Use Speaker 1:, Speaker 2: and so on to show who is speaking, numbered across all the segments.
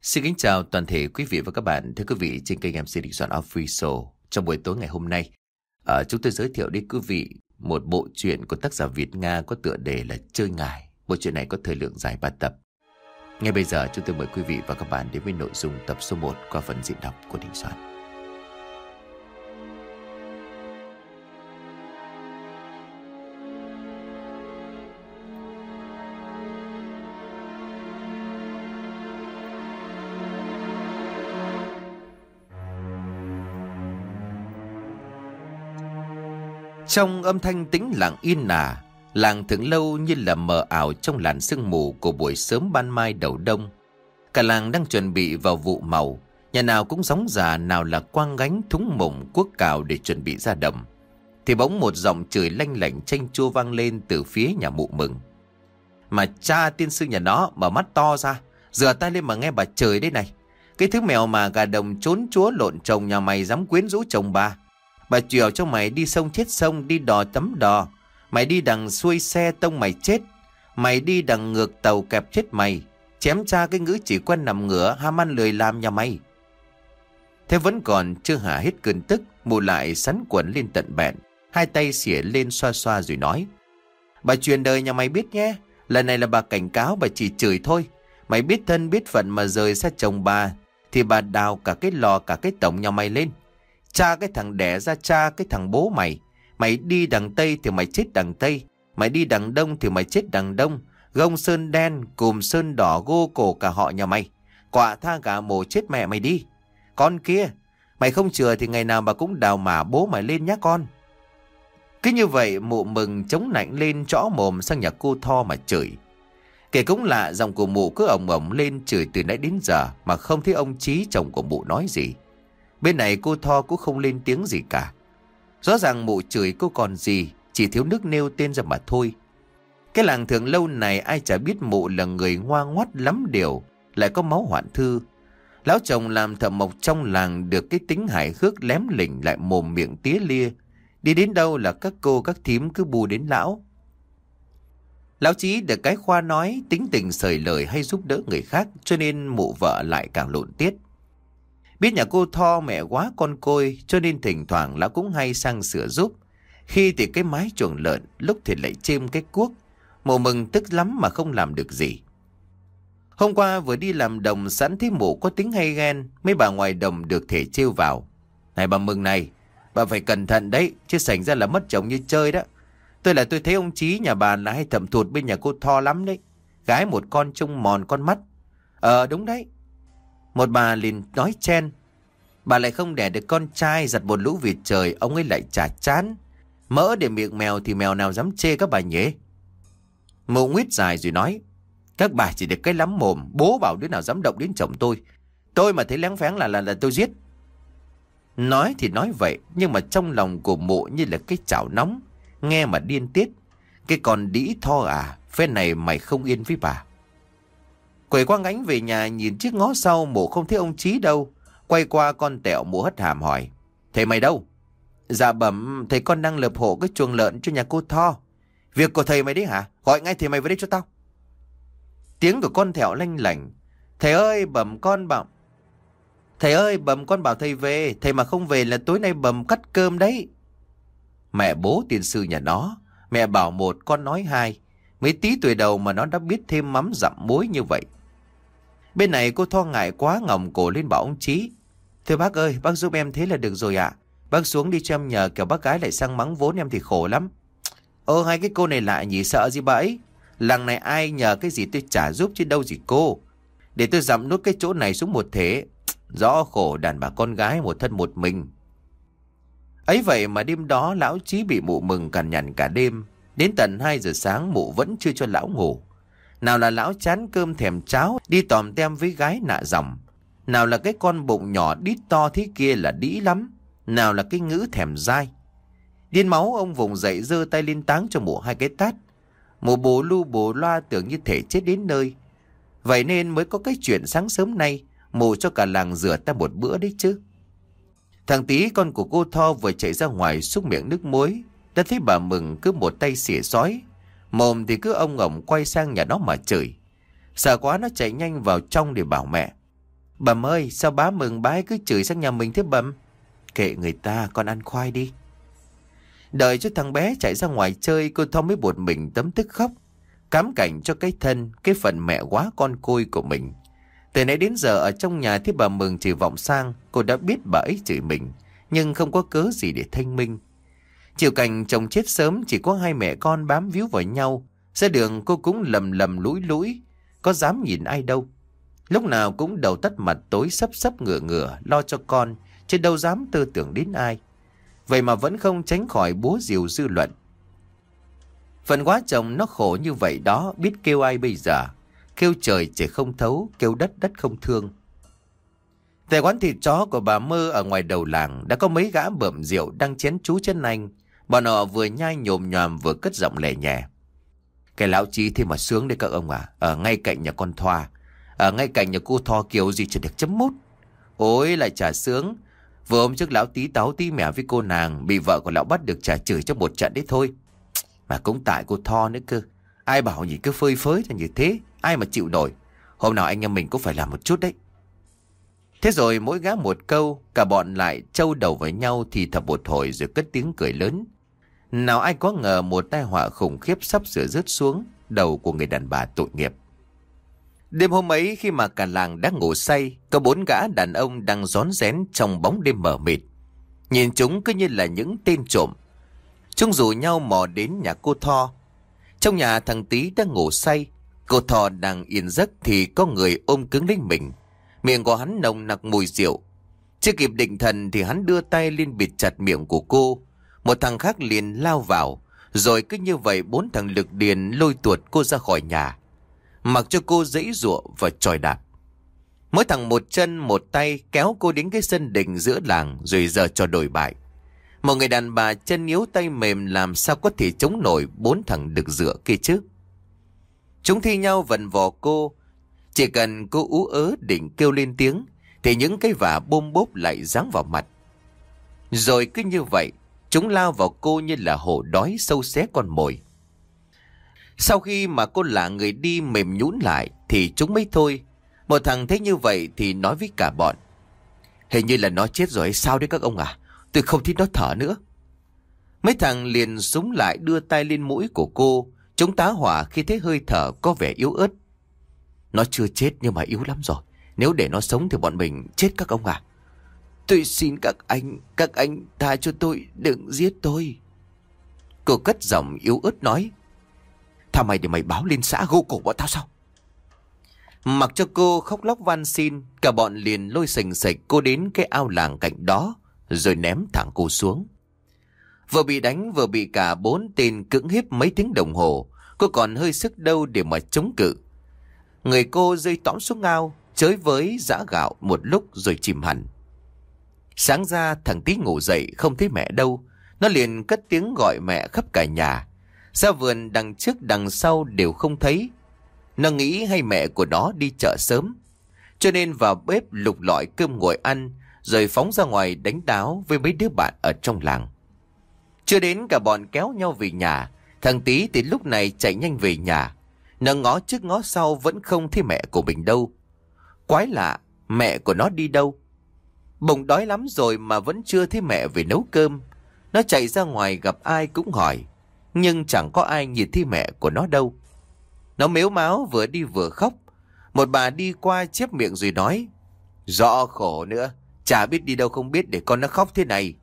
Speaker 1: Xin kính chào toàn thể quý vị và các bạn. Thưa quý vị, trên kênh MC Đình Soạn Official, trong buổi tối ngày hôm nay, chúng tôi giới thiệu đến quý vị một bộ truyện của tác giả Việt Nga có tựa đề là Chơi Ngải. Bộ truyện này có thời lượng dài 3 tập. Ngay bây giờ chúng tôi mời quý vị và các bạn đến với nội dung tập số 1 qua phần diễn đọc của Đình Soạn. Trong âm thanh tĩnh lặng yên ả, làng Thượng Lâu như là mờ ảo trong làn sương mù của buổi sớm ban mai đầu đông. Cả làng đang chuẩn bị vào vụ màu, nhà nào cũng gióng già, nào là quang gánh thúng mùng cuốc cào để chuẩn bị ra đồng. Thì bỗng một giọng chửi lanh lảnh chanh chua vang lên từ phía nhà Mụ Mừng. Mà cha tiên sư nhà nó mở mắt to ra, rửa tay lên mà nghe bà chửi đây này. Cái thứ mèo mà gà đồng trốn chúa lộn chồng nhà mày dám quyến rũ chồng bà chèo cho mày đi sông chết sông, đi đò tắm đò. Mày đi đằng xuôi xe tông mày chết. Mày đi đằng ngược tàu kẹp chết mày. Chém cha cái ngữ chỉ quen nằm ngửa, ham ăn lười làm nhà mày. Thế vẫn còn chưa hả hết cơn tức, Mụ lại sắn quần lên tận bẹn, hai tay xỉa lên xoa xoa rồi nói: Bà truyền đời nhà mày biết nhé, lần này là bà cảnh cáo, bà chỉ chửi thôi. Mày biết thân biết phận mà rời xa chồng bà, thì bà đào cả cái lò cả cái tổng nhà mày lên. Cha cái thằng đẻ ra cha cái thằng bố mày. Mày đi đằng Tây thì mày chết đằng Tây. Mày đi đằng Đông thì mày chết đằng Đông. Gông sơn đen, cùm sơn đỏ, gô cổ cả họ nhà mày. Quạ tha gà mổ chết mẹ mày đi. Con kia, mày không chừa thì ngày nào bà cũng đào mả bố mày lên nhá con. Cứ như vậy Mụ Mừng chống nạnh lên trõ mồm sang nhà cô Tho mà chửi. Kể cũng lạ, giọng của Mụ cứ ổng ổng lên chửi từ nãy đến giờ mà không thấy ông Chí chồng của Mụ nói gì. Bên này cô Tho cũng không lên tiếng gì cả. Rõ ràng Mụ chửi cô còn gì, chỉ thiếu nước nêu tên ra mà thôi. Cái làng Thượng Lâu này ai chả biết Mụ là người ngoa ngoắt lắm điều, lại có máu hoạn thư. Lão chồng làm thợ mộc trong làng được cái tính hài hước lém lỉnh, lại mồm miệng tía lia. Đi đến đâu là các cô các thím cứ bu đến lão. Lão Chí được cái khoa nói, tính tình sởi lời hay giúp đỡ người khác, cho nên Mụ vợ lại càng lộn tiết. Biết nhà cô Tho mẹ quá con côi, cho nên thỉnh thoảng lão cũng hay sang sửa giúp. Khi thì cái mái chuồng lợn, lúc thì lại chêm cái cuốc. Mụ Mừng tức lắm mà không làm được gì. Hôm qua vừa đi làm đồng sẵn thấy Mụ có tính hay ghen, mấy bà ngoài đồng được thể trêu vào. Này bà Mừng này, bà phải cẩn thận đấy, chứ sảnh ra là mất chồng như chơi đó. Tôi thấy ông Chí nhà bà là hay thầm thụt bên nhà cô Tho lắm đấy. Gái một con trông mòn con mắt. Đúng đấy. Một bà liền nói chen: Bà lại không đẻ được con trai, giặt một lũ vịt trời, ông ấy lại chả chán. Mỡ để miệng mèo thì mèo nào dám chê các bà nhỉ? Mụ nguyết dài rồi nói: Các bà chỉ được cái lắm mồm, bố bảo đứa nào dám động đến chồng tôi. Tôi mà thấy lén phén là tôi giết. Nói thì nói vậy, nhưng mà trong lòng của Mụ như là cái chảo nóng, nghe mà điên tiết. Cái con đĩ Tho à, phen này mày không yên với bà. Quẩy qua ngánh về nhà nhìn chiếc ngó sau, Mụ không thấy ông Chí đâu. Quay qua con Tẹo, Mụ hất hàm hỏi: Thầy mày đâu? Dạ bẩm, thầy con đang lợp hộ cái chuồng lợn cho nhà cô Tho. Việc của thầy mày đấy hả? Gọi ngay thầy mày vào đây cho tao. Tiếng của con Thẹo lanh lảnh: Thầy ơi, bẩm con bảo. Thầy ơi, bẩm con bảo thầy về. Thầy mà không về là tối nay bẩm cắt cơm đấy. Mẹ bố tiên sư nhà nó, mẹ bảo một con nói hai. Mấy tí tuổi đầu mà nó đã biết thêm mắm dặm muối như vậy. Bên này cô Tho ngại quá ngỏng cổ lên bảo ông Chí: Thưa bác ơi, bác giúp em thế là được rồi ạ. Bác xuống đi cho em nhờ, kẻo bác gái lại sang mắng vốn em thì khổ lắm. Hai cái cô này lạ nhỉ, sợ gì bà ấy. Làng này ai nhờ cái gì tôi chả giúp chứ đâu gì cô. Để tôi dặm nốt cái chỗ này xuống một thế. Rõ khổ đàn bà con gái một thân một mình. Ấy vậy mà đêm đó lão Chí bị Mụ Mừng cằn nhằn cả đêm. Đến tận 2 giờ sáng Mụ vẫn chưa cho lão ngủ. Nào là lão chán cơm thèm cháo, đi tòm tem với gái nạ dòng. Nào là cái con bụng nhỏ đít to thế kia là đĩ lắm. Nào là cái ngữ thèm dai. Điên máu ông vùng dậy giơ tay lên táng cho Mụ 2 cái tát. Mụ bồ lu bồ loa tưởng như thể chết đến nơi. Vậy nên mới có cái chuyện sáng sớm nay Mụ cho cả làng rửa ta một bữa đấy chứ. Thằng Tí con của cô Tho vừa chạy ra ngoài xúc miệng nước muối, đã thấy bà Mừng cứ một tay xỉa xói, mồm thì cứ ông ổng quay sang nhà nó mà chửi. Sợ quá nó chạy nhanh vào trong để bảo mẹ: Bẩm ơi, sao bá mừng bá ấy cứ chửi sang nhà mình thế bẩm? Kệ người ta, con ăn khoai đi. Đợi cho thằng bé chạy ra ngoài chơi, cô Thom mới buột mình tấm tức khóc. Cám cảnh cho cái thân, cái phần mẹ quá con côi của mình. Từ nãy đến giờ ở trong nhà thấy bà Mừng chỉ vọng sang, cô đã biết bà ấy chửi mình, nhưng không có cớ gì để thanh minh. Chịu cảnh chồng chết sớm, chỉ có hai mẹ con bám víu vào nhau. Ra đường cô cũng lầm lầm lũi lũi, có dám nhìn ai đâu. Lúc nào cũng đầu tắt mặt tối sấp sấp ngửa ngửa lo cho con, chứ đâu dám tư tưởng đến ai. Vậy mà vẫn không tránh khỏi búa rìu dư luận. Phần quá chồng nó khổ như vậy đó, biết kêu ai bây giờ? Kêu trời trời không thấu, kêu đất đất không thương. Tại quán thịt chó của bà Mơ ở ngoài đầu làng đã có mấy gã bợm rượu đang chén chú chân anh. Bọn họ vừa nhai nhồm nhòm vừa cất giọng lè nhẹ. Cái lão chí thì mà sướng đấy các ông à. Ở ngay cạnh nhà con Thoa, ở ngay cạnh nhà cô Tho kiểu gì chỉ được chấm mút. Ôi lại chả sướng. Vừa hôm trước lão tí táo tí mẻ với cô nàng, bị vợ của lão bắt được trả chửi trong một trận đấy thôi. Mà cũng tại cô Tho nữa cơ. Ai bảo nhỉ cứ phơi phới ra như thế, ai mà chịu nổi. Hôm nào anh em mình cũng phải làm một chút đấy. Thế rồi mỗi gã một câu, cả bọn lại trâu đầu với nhau thì thầm một hồi rồi cất tiếng cười lớn. Nào ai có ngờ một tai họa khủng khiếp sắp sửa rớt xuống đầu của người đàn bà tội nghiệp. Đêm hôm ấy khi mà cả làng đang ngủ say, có 4 gã đàn ông đang rón rén trong bóng đêm mờ mịt. Nhìn chúng cứ như là những tên trộm. Chúng rủ nhau mò đến nhà cô Tho. Trong nhà thằng Tý đang ngủ say, cô Tho đang yên giấc thì có người ôm cứng lấy mình. Miệng của hắn nồng nặc mùi rượu. Chưa kịp định thần thì hắn đưa tay lên bịt chặt miệng của cô. Một thằng khác liền lao vào. Rồi cứ như vậy 4 thằng lực điền lôi tuột cô ra khỏi nhà. Mặc cho cô giãy giụa và chòi đạp. Mỗi thằng một chân một tay kéo cô đến cái sân đình giữa làng rồi giờ cho đổi bại. Một người đàn bà chân yếu tay mềm làm sao có thể chống nổi 4 thằng đực dựa kia chứ. Chúng thi nhau vần vò cô. Chỉ cần cô ú ớ định kêu lên tiếng thì những cái vả bôm bốp lại giáng vào mặt. Rồi cứ như vậy chúng lao vào cô như là hổ đói sâu xé con mồi. Sau khi mà cô lả người đi mềm nhũn lại thì chúng mới thôi. Một thằng thấy như vậy thì nói với cả bọn. Hình như là nó chết rồi hay sao đấy các ông à? Tôi không thích nó thở nữa. Mấy thằng liền súng lại đưa tay lên mũi của cô. Chúng tá hỏa khi thấy hơi thở có vẻ yếu ớt. Nó chưa chết nhưng mà yếu lắm rồi. Nếu để nó sống thì bọn mình chết các ông à. Tôi xin các anh tha cho tôi, đừng giết tôi. Cô cất giọng yếu ớt nói. Thà mày để mày báo lên xã gô cổ bọn tao sao? Mặc cho cô khóc lóc van xin, cả bọn liền lôi sành sạch cô đến cái ao làng cạnh đó, rồi ném thẳng cô xuống. Vừa bị đánh vừa bị cả 4 tên cưỡng hiếp mấy tiếng đồng hồ, cô còn hơi sức đâu để mà chống cự. Người cô rơi tõm xuống ao, chới với giã gạo một lúc rồi chìm hẳn. Sáng ra thằng Tí ngủ dậy không thấy mẹ đâu, nó liền cất tiếng gọi mẹ khắp cả nhà. Ra vườn đằng trước đằng sau đều không thấy. Nó nghĩ hay mẹ của nó đi chợ sớm, cho nên vào bếp lục lọi cơm nguội ăn, rồi phóng ra ngoài đánh đáo với mấy đứa bạn ở trong làng. Chưa đến cả bọn kéo nhau về nhà. Thằng Tí thì lúc này chạy nhanh về nhà. Nó ngó trước ngó sau vẫn không thấy mẹ của mình đâu. Quái lạ, mẹ của nó đi đâu? Bụng đói lắm rồi mà vẫn chưa thấy mẹ về nấu cơm. Nó chạy ra ngoài gặp ai cũng hỏi, nhưng chẳng có ai nhìn thấy mẹ của nó đâu. Nó mếu máo vừa đi vừa khóc. Một bà đi qua chép miệng rồi nói, rõ khổ nữa, chả biết đi đâu không biết để con nó khóc thế này.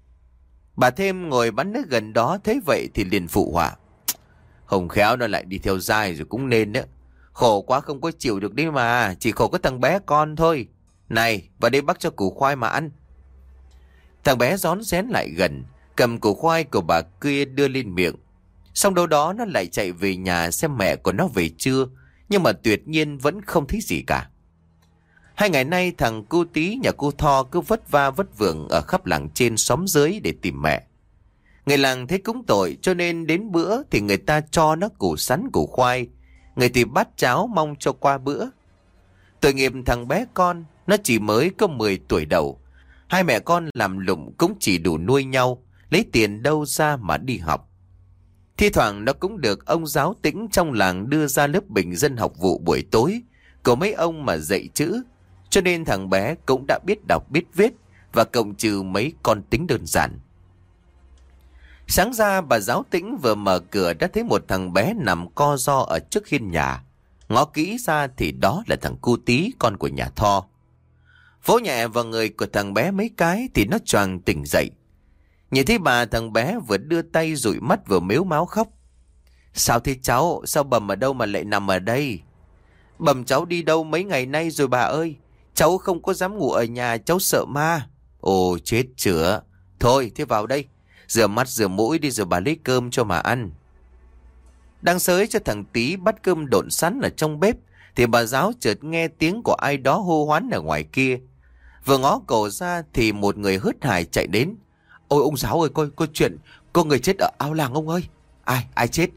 Speaker 1: Bà thêm ngồi bán nước gần đó thấy vậy thì liền phụ họa. Không khéo nó lại đi theo dai rồi cũng nên đó. Khổ quá không có chịu được đấy mà, chỉ khổ có thằng bé con thôi. Này, vào đây bắt cho củ khoai mà ăn. Thằng bé rón rén lại gần, cầm củ khoai của bà kia đưa lên miệng. Xong đâu đó nó lại chạy về nhà xem mẹ của nó về chưa, nhưng mà tuyệt nhiên vẫn không thấy gì cả. 2 ngày nay thằng cô Tí nhà cô Tho cứ vất va vất vưởng ở khắp làng trên xóm dưới để tìm mẹ. Người làng thấy cúng tội cho nên đến bữa thì người ta cho nó củ sắn củ khoai, người thì bát cháo mong cho qua bữa. Tội nghiệp thằng bé con, nó chỉ mới có 10 tuổi đầu. 2 mẹ con làm lụng cũng chỉ đủ nuôi nhau, lấy tiền đâu ra mà đi học. Thi thoảng nó cũng được ông giáo tĩnh trong làng đưa ra lớp bình dân học vụ buổi tối của mấy ông mà dạy chữ, cho nên thằng bé cũng đã biết đọc biết viết và cộng trừ mấy con tính đơn giản. Sáng ra bà giáo Tĩnh vừa mở cửa đã thấy một thằng bé nằm co ro ở trước hiên nhà. Ngó kỹ ra thì đó là thằng Cu Tí, con của nhà Tho. Vỗ nhẹ vào người của thằng bé mấy cái thì nó choàng tỉnh dậy. Nhìn thấy bà, thằng bé vừa đưa tay dụi mắt vừa mếu máo khóc. Sao thế cháu? Sao Bầm ở đâu mà lại nằm ở đây? Bầm cháu đi đâu mấy ngày nay rồi bà ơi? Cháu không có dám ngủ ở nhà, cháu sợ ma. Ồ chết chửa. Thôi thế vào đây, rửa mắt rửa mũi đi rồi bà lấy cơm cho mà ăn. Đang sới cho thằng Tí bắt cơm độn sẵn ở trong bếp thì bà giáo chợt nghe tiếng của ai đó hô hoán ở ngoài kia. Vừa ngó cổ ra thì một người hớt hải chạy đến. Ôi ông giáo ơi, có chuyện, có người chết ở ao làng ông ơi. Ai chết?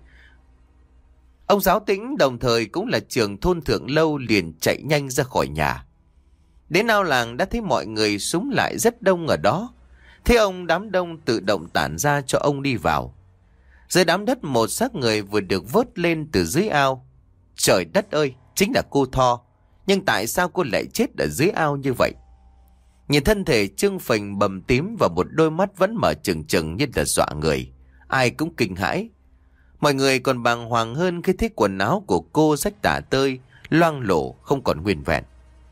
Speaker 1: Ông giáo Tĩnh đồng thời cũng là trưởng thôn Thượng Lâu liền chạy nhanh ra khỏi nhà. Đến ao làng đã thấy mọi người súng lại rất đông ở đó. Thế ông đám đông tự động tản ra cho ông đi vào. Dưới đám đất một xác người vừa được vớt lên từ dưới ao. Trời đất ơi, chính là cô Tho. Nhưng tại sao cô lại chết ở dưới ao như vậy? Nhìn thân thể trương phình bầm tím và một đôi mắt vẫn mở trừng trừng như là dọa người. Ai cũng kinh hãi. Mọi người còn bàng hoàng hơn khi thấy quần áo của cô rách tả tơi, loang lổ, không còn nguyên vẹn.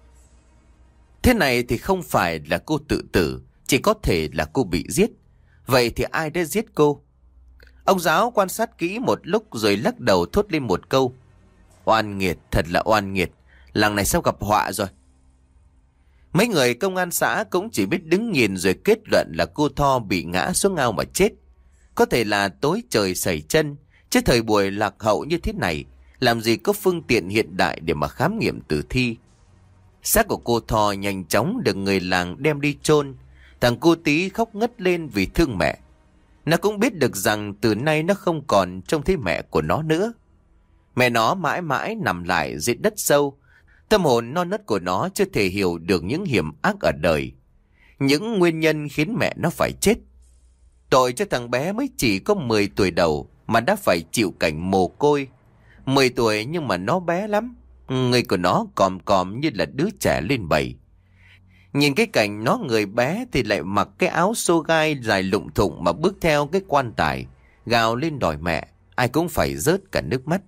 Speaker 1: Thế này thì không phải là cô tự tử, chỉ có thể là cô bị giết. Vậy thì ai đã giết cô? Ông giáo quan sát kỹ một lúc rồi lắc đầu thốt lên một câu. Oan nghiệt, thật là oan nghiệt. Làng này sắp gặp họa rồi. Mấy người công an xã cũng chỉ biết đứng nhìn rồi kết luận là cô Tho bị ngã xuống ao mà chết. Có thể là tối trời sẩy chân, chứ thời buổi lạc hậu như thế này, làm gì có phương tiện hiện đại để mà khám nghiệm tử thi. Xác của cô Tho nhanh chóng được người làng đem đi chôn. Thằng Cu Tí khóc ngất lên vì thương mẹ. Nó cũng biết được rằng từ nay nó không còn trông thấy mẹ của nó nữa. Mẹ nó mãi mãi nằm lại dưới đất sâu. Tâm hồn non nớt của nó chưa thể hiểu được những hiểm ác ở đời, những nguyên nhân khiến mẹ nó phải chết. Tội cho thằng bé mới chỉ có 10 tuổi đầu mà đã phải chịu cảnh mồ côi. 10 tuổi nhưng mà nó bé lắm. Người của nó còm còm như là đứa trẻ lên 7. Nhìn cái cảnh nó người bé thì lại mặc cái áo xô gai dài lụng thụng mà bước theo cái quan tài, gào lên đòi mẹ. Ai cũng phải rớt cả nước mắt.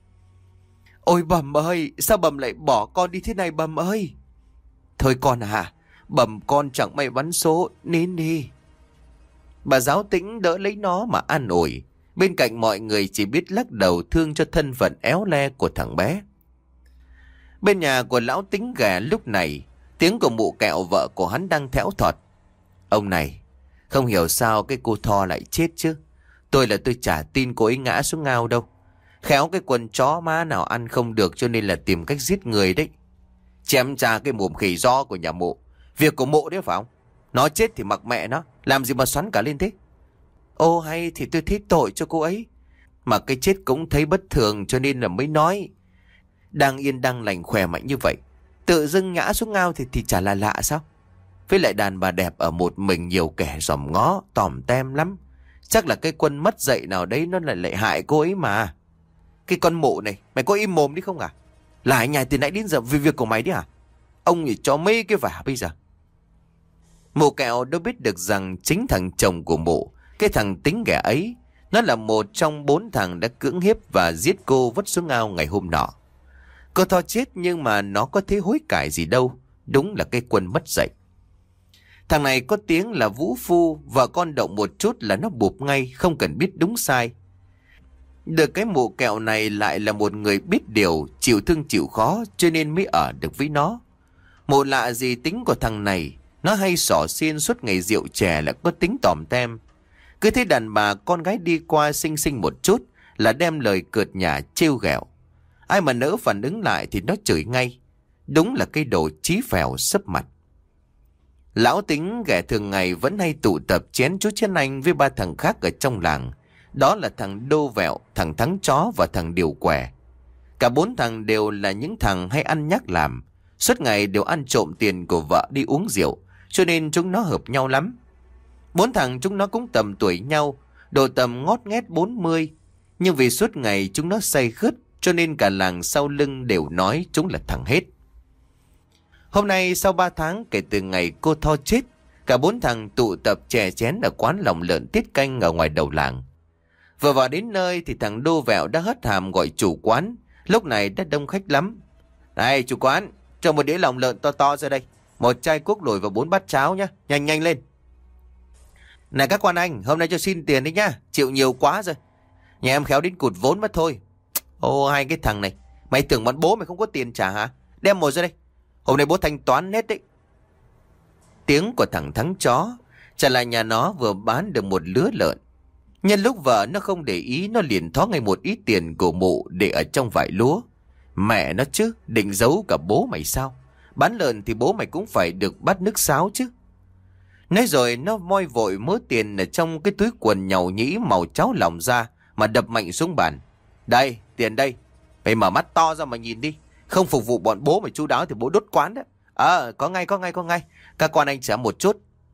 Speaker 1: Ôi Bầm ơi, sao Bầm lại bỏ con đi thế này Bầm ơi? Thôi con à, Bầm con chẳng may bắn số, nín đi. Bà giáo Tĩnh đỡ lấy nó mà an ủi. Bên cạnh mọi người chỉ biết lắc đầu thương cho thân phận éo le của thằng bé. Bên nhà của lão Tính Ghẻ lúc này, tiếng của mụ Kẹo vợ của hắn đang thẽo thọt. Ông này, không hiểu sao cái cô Tho lại chết chứ. Tôi chả tin cô ấy ngã xuống ao đâu. Khéo cái quần chó má nào ăn không được cho nên là tìm cách giết người đấy. Chém cha cái mồm khỉ do của nhà mụ. Việc của mụ đấy phải không? Nó chết thì mặc mẹ nó, làm gì mà xoắn cả lên thế? Ô hay thì tôi thấy tội cho cô ấy. Mà cái chết cũng thấy bất thường cho nên là mới nói. Đang yên đang lành khỏe mạnh như vậy, tự dưng ngã xuống ao thì chả là lạ sao? Với lại đàn bà đẹp ở một mình nhiều kẻ dòm ngó, tòm tem lắm. Chắc là cái quân mất dạy nào đấy nó lại hại cô ấy mà. Cái con mụ này, mày có im mồm đi không à? Lại nhà từ nãy đến giờ vì việc của mày đi à? Ông thì cho mấy cái vả bây giờ. Mụ Kẹo đâu biết được rằng chính thằng chồng của mụ, cái thằng Tính Ghẻ ấy, nó là một trong 4 thằng đã cưỡng hiếp và giết cô vứt xuống ao ngày hôm nọ. Cô Tho chết nhưng mà nó có thấy hối cải gì đâu. Đúng là cái quân mất dạy. Thằng này có tiếng là vũ phu, vợ con động một chút là nó bụp ngay, không cần biết đúng sai. Được cái mụ Kẹo này lại là một người biết điều, chịu thương chịu khó cho nên mới ở được với nó. Mụ lạ gì tính của thằng này, nó hay xỏ xiên suốt ngày rượu chè là có tính tòm tem. Cứ thấy đàn bà con gái đi qua xinh xinh một chút là đem lời cợt nhả trêu ghẹo. Ai mà nỡ phản ứng lại thì nó chửi ngay. Đúng là cái đồ chí phèo sấp mặt. Lão Tính Ghẻ thường ngày vẫn hay tụ tập chén chú chén anh với 3 thằng khác ở trong làng. Đó là thằng Đô Vẹo, thằng Thắng Chó và thằng Điều Què. Cả 4 thằng đều là những thằng hay ăn nhắc làm. Suốt ngày đều ăn trộm tiền của vợ đi uống rượu, cho nên chúng nó hợp nhau lắm. 4 thằng chúng nó cũng tầm tuổi nhau, độ tầm ngót nghét 40. Nhưng vì suốt ngày chúng nó say khướt, cho nên cả làng sau lưng đều nói chúng là thằng hết. Hôm nay sau 3 tháng kể từ ngày cô Tho chết, cả 4 thằng tụ tập chè chén ở quán lòng lợn tiết canh ở ngoài đầu làng. Vừa vào đến nơi thì thằng Đô Vẹo đã hất hàm gọi chủ quán. Lúc này đã đông khách lắm. Này chủ quán, cho một đĩa lòng lợn to to ra đây. Một chai cuốc lồi và 4 bát cháo nhá. Nhanh nhanh lên. Này các quan anh, hôm nay cho xin tiền đấy nhá. Chịu nhiều quá rồi. Nhà em khéo đến cụt vốn mất thôi. Ô hai cái thằng này, mày tưởng bọn bố mày không có tiền trả hả? Đem một ra đây. Hôm nay bố thanh toán hết đấy. Tiếng của thằng Thắng chó trả lại nhà nó vừa bán được một lứa lợn. Nhân lúc vợ nó không để ý, nó liền thó ngay một ít tiền của mụ để ở trong vải lúa. Mẹ nó chứ, định giấu cả bố mày sao? Bán lợn thì bố mày cũng phải được bát nước sáo chứ. Nói rồi nó moi vội mớ tiền ở trong cái túi quần nhàu nhĩ màu cháo lòng ra mà đập mạnh xuống bàn. Đây, tiền đây. Mày mở mắt to ra mà nhìn đi. Không phục vụ bọn bố mày chu đáo thì bố đốt quán đó. Có ngay. Các quan anh trả một chút.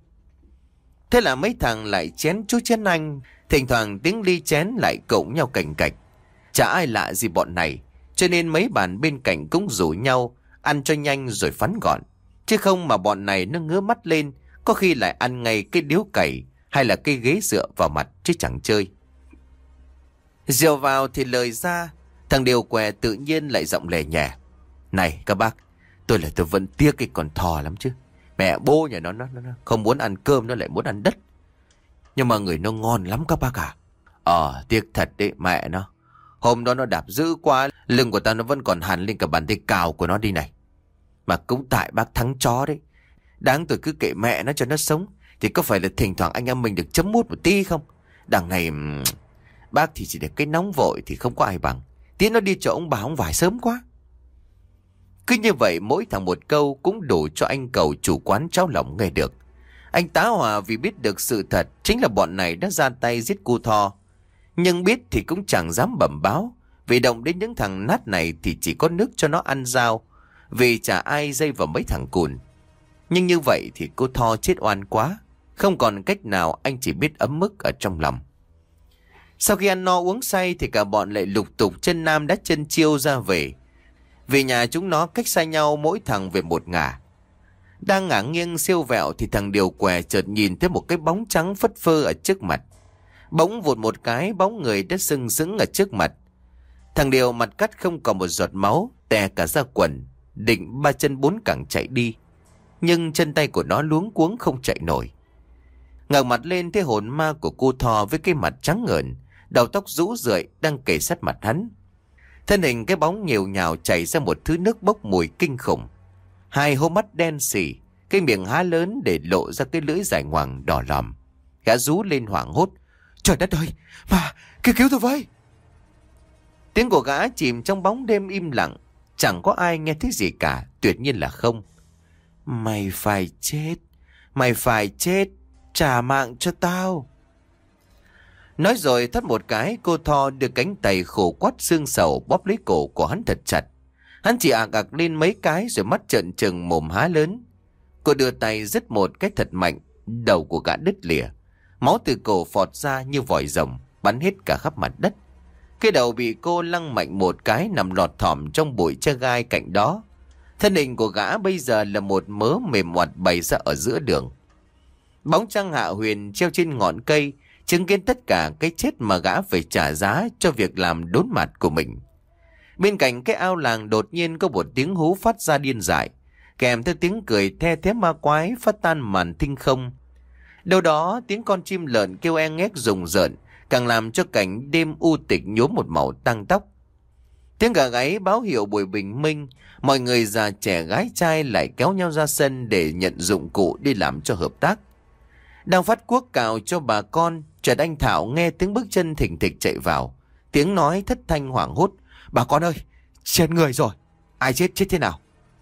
Speaker 1: Thế là mấy thằng lại chén chú chén anh. Thỉnh thoảng tiếng ly chén lại cộng nhau cành cạch. Chả ai lạ gì bọn này, cho nên mấy bàn bên cạnh cũng rủ nhau ăn cho nhanh rồi phắn gọn. Chứ không mà bọn này nó ngứa mắt lên, có khi lại ăn ngay cái điếu cày hay là cái ghế dựa vào mặt chứ chẳng chơi. Rượu vào thì lời ra, thằng Điều Què tự nhiên lại giọng lè nhẹ. Này các bác, tôi vẫn tiếc cái con thò lắm chứ. Mẹ bố nhà nó không muốn ăn cơm, nó lại muốn ăn đất. Nhưng mà người nó ngon lắm các bác à. Tiếc thật đấy mẹ nó. Hôm đó nó đạp dữ quá, lưng của tao nó vẫn còn hằn lên cả bàn tay cào của nó đi này. Mà cũng tại bác Thắng chó đấy. Đáng tôi cứ kệ mẹ nó cho nó sống. Thì có phải là thỉnh thoảng anh em mình được chấm mút một tí không? Đằng này bác thì chỉ được cái nóng vội thì không có ai bằng. Tí nó đi cho ông bà ông vải sớm quá. Cứ như vậy mỗi thằng một câu cũng đủ cho anh Cầu chủ quán cháo lòng nghe được. Anh tá hỏa vì biết được sự thật chính là bọn này đã ra tay giết cu Tho. Nhưng biết thì cũng chẳng dám bẩm báo, vì động đến những thằng nát này thì chỉ có nước cho nó ăn dao, vì chả ai dây vào mấy thằng cùn. Nhưng như vậy thì cô Tho chết oan quá, không còn cách nào, anh chỉ biết ấm mức ở trong lòng. Sau khi ăn no uống say thì cả bọn lại lục tục chân nam đá chân chiêu ra về. Vì nhà chúng nó cách xa nhau mỗi thằng về một ngả. Đang ngả nghiêng siêu vẹo thì thằng Điều Què chợt nhìn thấy một cái bóng trắng phất phơ ở trước mặt. Bỗng vụt một cái, bóng người đã sừng sững ở trước mặt. Thằng Điều mặt cắt không còn một giọt máu, tè cả ra quần, định 3 chân 4 cẳng chạy đi. Nhưng chân tay của nó luống cuống không chạy nổi. Ngẩng mặt lên thấy hồn ma của cô Tho với cái mặt trắng ngợn, đầu tóc rũ rượi đang kề sát mặt hắn. Thân hình cái bóng nhều nhào chảy ra một thứ nước bốc mùi kinh khủng. Hai hốc mắt đen sì, cái miệng há lớn để lộ ra cái lưỡi dài ngoằng đỏ lòm. Gã rú lên hoảng hốt. Trời đất ơi, mà cứu tôi với. Tiếng của gã chìm trong bóng đêm im lặng, chẳng có ai nghe thấy gì cả, tuyệt nhiên là không. Mày phải chết, trả mạng cho tao. Nói rồi thắt một cái, cô Tho đưa cánh tay khổ quắt xương sầu bóp lấy cổ của hắn thật chặt. Hắn chỉ ạc ạc lên mấy cái rồi mắt trợn trừng mồm há lớn. Cô đưa tay dứt một cái thật mạnh, đầu của gã đứt lìa. Máu từ cổ phọt ra như vòi rồng, bắn hết cả khắp mặt đất. Cái đầu bị cô lăng mạnh một cái nằm lọt thỏm trong bụi tre gai cạnh đó. Thân hình của gã bây giờ là một mớ mềm oặt bày ra ở giữa đường. Bóng trăng hạ huyền treo trên ngọn cây, chứng kiến tất cả cái chết mà gã phải trả giá cho việc làm đốn mặt của mình. Bên cạnh cái ao làng đột nhiên có một tiếng hú phát ra điên dại, kèm theo tiếng cười the thé ma quái phát tan màn thinh không. Đâu đó tiếng con chim lợn kêu e ngét rùng rợn, càng làm cho cảnh đêm u tịch nhuốm một màu tang tóc. Tiếng gà gáy báo hiệu buổi bình minh, mọi người già trẻ gái trai lại kéo nhau ra sân để nhận dụng cụ đi làm cho hợp tác. Đang phát cuốc cào cho bà con, chợt anh Thảo nghe tiếng bước chân thình thịch chạy vào, tiếng nói thất thanh hoảng hốt. Bà con ơi, chết người rồi. Ai chết thế nào?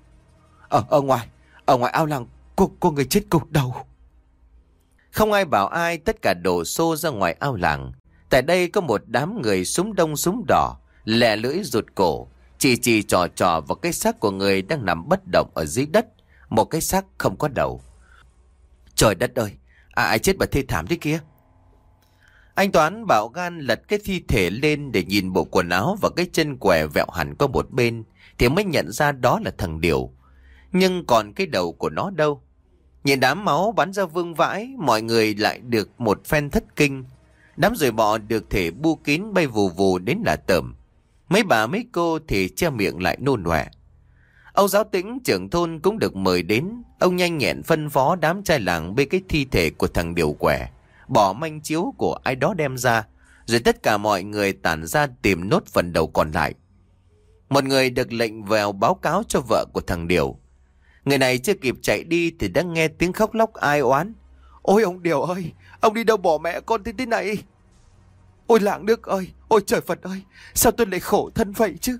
Speaker 1: Ở ngoài ao làng, cô người chết cục đầu. Không ai bảo ai, tất cả đổ xô ra ngoài ao làng. Tại đây có một đám người súng đông súng đỏ, lẹ lưỡi rụt cổ, chỉ trò vào cái xác của người đang nằm bất động ở dưới đất, một cái xác không có đầu. Trời đất ơi, ai chết mà thê thảm thế kia? Anh Toán bảo gan lật cái thi thể lên để nhìn bộ quần áo và cái chân què vẹo hẳn qua một bên, thì mới nhận ra đó là thằng Điều. nhưng còn cái đầu của nó đâu? Nhìn đám máu bắn ra vương vãi, mọi người lại được một phen thất kinh. Đám ruồi bọ được thể bu kín bay vù vù đến là tởm. Mấy bà mấy cô thì che miệng lại nôn ọe. Ông Giáo Tĩnh trưởng thôn cũng được mời đến. Ông nhanh nhẹn phân phó đám trai làng bê cái thi thể của thằng Điều Quẻ, bỏ manh chiếu của ai đó đem ra, rồi tất cả mọi người tản ra tìm nốt phần đầu còn lại. Một người được lệnh vào báo cáo cho vợ của thằng Điều. Người này chưa kịp chạy đi thì đã nghe tiếng khóc lóc ai oán. Ôi ông Điều ơi, ông đi đâu bỏ mẹ con thế này? Ôi làng Đức ơi, ôi trời Phật ơi, sao tôi lại khổ thân vậy chứ?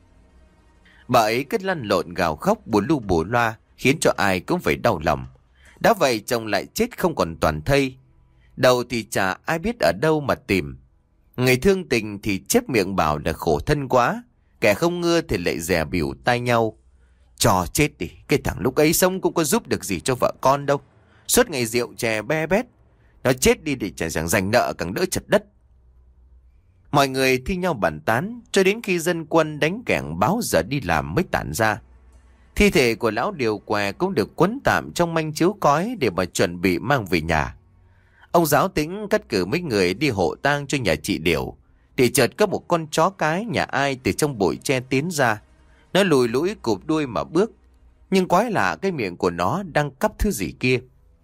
Speaker 1: Bà ấy cứ lăn lộn gào khóc bù lu bù loa, khiến cho ai cũng phải đau lòng. Đã vậy chồng lại chết không còn toàn thây. Đầu thì chả ai biết ở đâu mà tìm. Người thương tình thì chép miệng bảo là khổ thân quá, kẻ không ngưa thì lại dè bỉu tai nhau. Cho chết đi, cái thằng lúc ấy sống cũng có giúp được gì cho vợ con đâu. Suốt ngày rượu chè be bét. Nó chết đi để chả rằng giành nợ càng đỡ chật đất. Mọi người thi nhau bàn tán cho đến khi dân quân đánh kẻng báo giờ đi làm mới tản ra. Thi thể của lão Điều Què cũng được quấn tạm trong manh chiếu cói để mà chuẩn bị mang về nhà. Ông Giáo Tĩnh cắt cử mấy người đi hộ tang cho nhà chị Điều. Thì chợt có một con chó cái nhà ai từ trong bụi tre tiến ra. Nó lùi lũi cụp đuôi mà bước. Nhưng quái lạ, cái miệng của nó đang cắp thứ gì kia.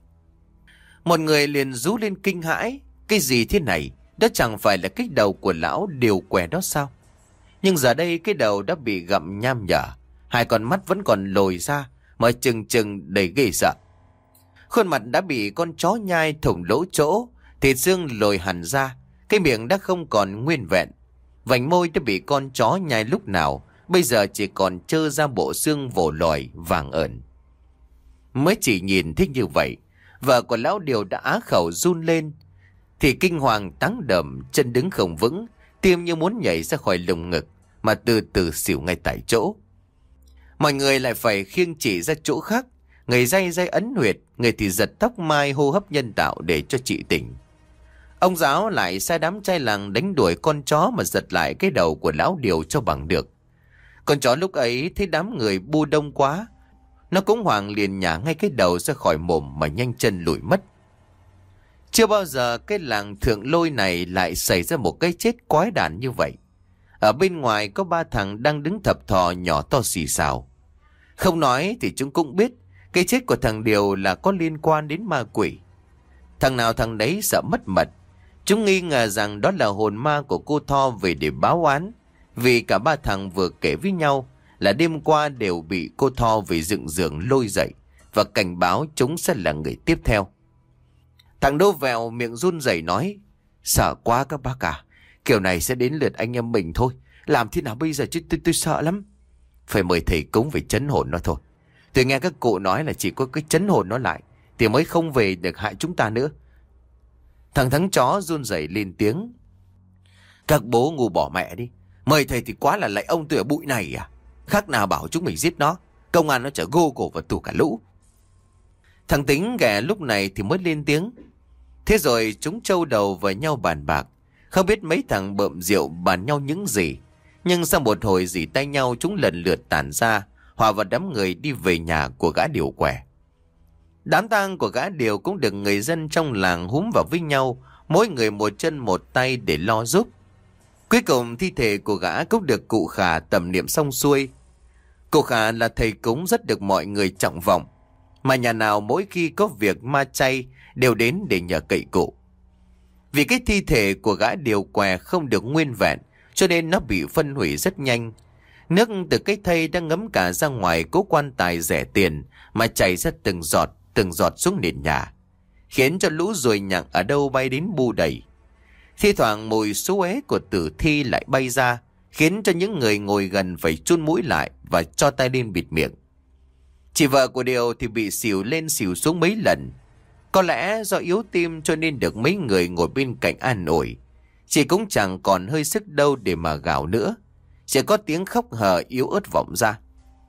Speaker 1: Một người liền rú lên kinh hãi. Cái gì thế này? Đó chẳng phải là cái đầu của lão Điều Què đó sao? Nhưng giờ đây cái đầu đã bị gặm nham nhở. Hai con mắt vẫn còn lồi ra, mở trừng trừng đầy ghê sợ. Khuôn mặt đã bị con chó nhai thủng lỗ chỗ, thịt xương lồi hẳn ra. Cái miệng đã không còn nguyên vẹn. Vành môi đã bị con chó nhai lúc nào, bây giờ chỉ còn trơ ra bộ xương vồ lòi vàng ẩn. Mới chỉ nhìn thích như vậy, vợ của lão Điều đã á khẩu run lên. Thì kinh hoàng táng đầm, chân đứng không vững, tim như muốn nhảy ra khỏi lồng ngực, mà từ từ xỉu ngay tại chỗ. Mọi người lại phải khiêng chỉ ra chỗ khác. Người day ấn huyệt, người thì giật tóc mai hô hấp nhân tạo để cho chị tỉnh. Ông Giáo lại sai đám trai làng đánh đuổi con chó mà giật lại cái đầu của lão Điều cho bằng được. Con chó lúc ấy thấy đám người bu đông quá, nó cũng hoảng liền nhả ngay cái đầu ra khỏi mồm mà nhanh chân lùi mất. Chưa bao giờ cái làng Thượng Lôi này lại xảy ra một cái chết quái đản như vậy. Ở bên ngoài có ba thằng đang đứng thập thò nhỏ to xì xào. Không nói thì chúng cũng biết cái chết của thằng Điều là có liên quan đến ma quỷ. Thằng nào thằng đấy sợ mất mật. Chúng nghi ngờ rằng đó là hồn ma của cô Tho về để báo oán. Vì cả ba thằng vừa kể với nhau là đêm qua đều bị cô Tho về dựng giường lôi dậy và cảnh báo chúng sẽ là người tiếp theo. Thằng Đô Vẹo miệng run rẩy nói: Sợ quá các bác à, kiểu này sẽ đến lượt anh em mình thôi. Làm thế nào bây giờ chứ tôi sợ lắm. Phải mời thầy cúng về trấn hồn nó thôi. Tôi nghe các cụ nói là chỉ có cái trấn hồn nó lại thì mới không về được hại chúng ta nữa. Thằng Thắng Chó run rẩy lên tiếng: Các bố ngu bỏ mẹ đi. Mời thầy thì quá là lạy ông tôi ở bụi này à? Khác nào bảo chúng mình giết nó. Công an nó chở gô cổ vào tù cả lũ. Thằng Tính ghẻ lúc này thì mới lên tiếng: Thế rồi chúng trâu đầu vào nhau bàn bạc. Không biết mấy thằng bợm rượu bàn nhau những gì. Nhưng sau một hồi dỉ tay nhau, chúng lần lượt tản ra, hòa vào đám người đi về nhà của gã Điều Què. Đám tang của gã Điều cũng được người dân trong làng húm vào với nhau, mỗi người một chân một tay để lo giúp. Cuối cùng thi thể của gã cũng được cụ Khả tẩm niệm xong xuôi. Cụ Khả là thầy cúng rất được mọi người trọng vọng, mà nhà nào mỗi khi có việc ma chay đều đến để nhờ cậy cụ. Vì cái thi thể của gã Điều Què không được nguyên vẹn, cho nên nó bị phân hủy rất nhanh. Nước từ cái thây đang ngấm cả ra ngoài cố quan tài rẻ tiền mà chảy ra từng giọt xuống nền nhà, khiến cho lũ ruồi nhặng ở đâu bay đến bu đầy. Thi thoảng mùi xú uế của tử thi lại bay ra, khiến cho những người ngồi gần phải chun mũi lại và cho tay lên bịt miệng. Chị vợ của Điều thì bị xỉu lên xỉu xuống mấy lần. Có lẽ do yếu tim cho nên được mấy người ngồi bên cạnh an ủi. Chị cũng chẳng còn hơi sức đâu để mà gào nữa. Chỉ có tiếng khóc hờ yếu ớt vọng ra.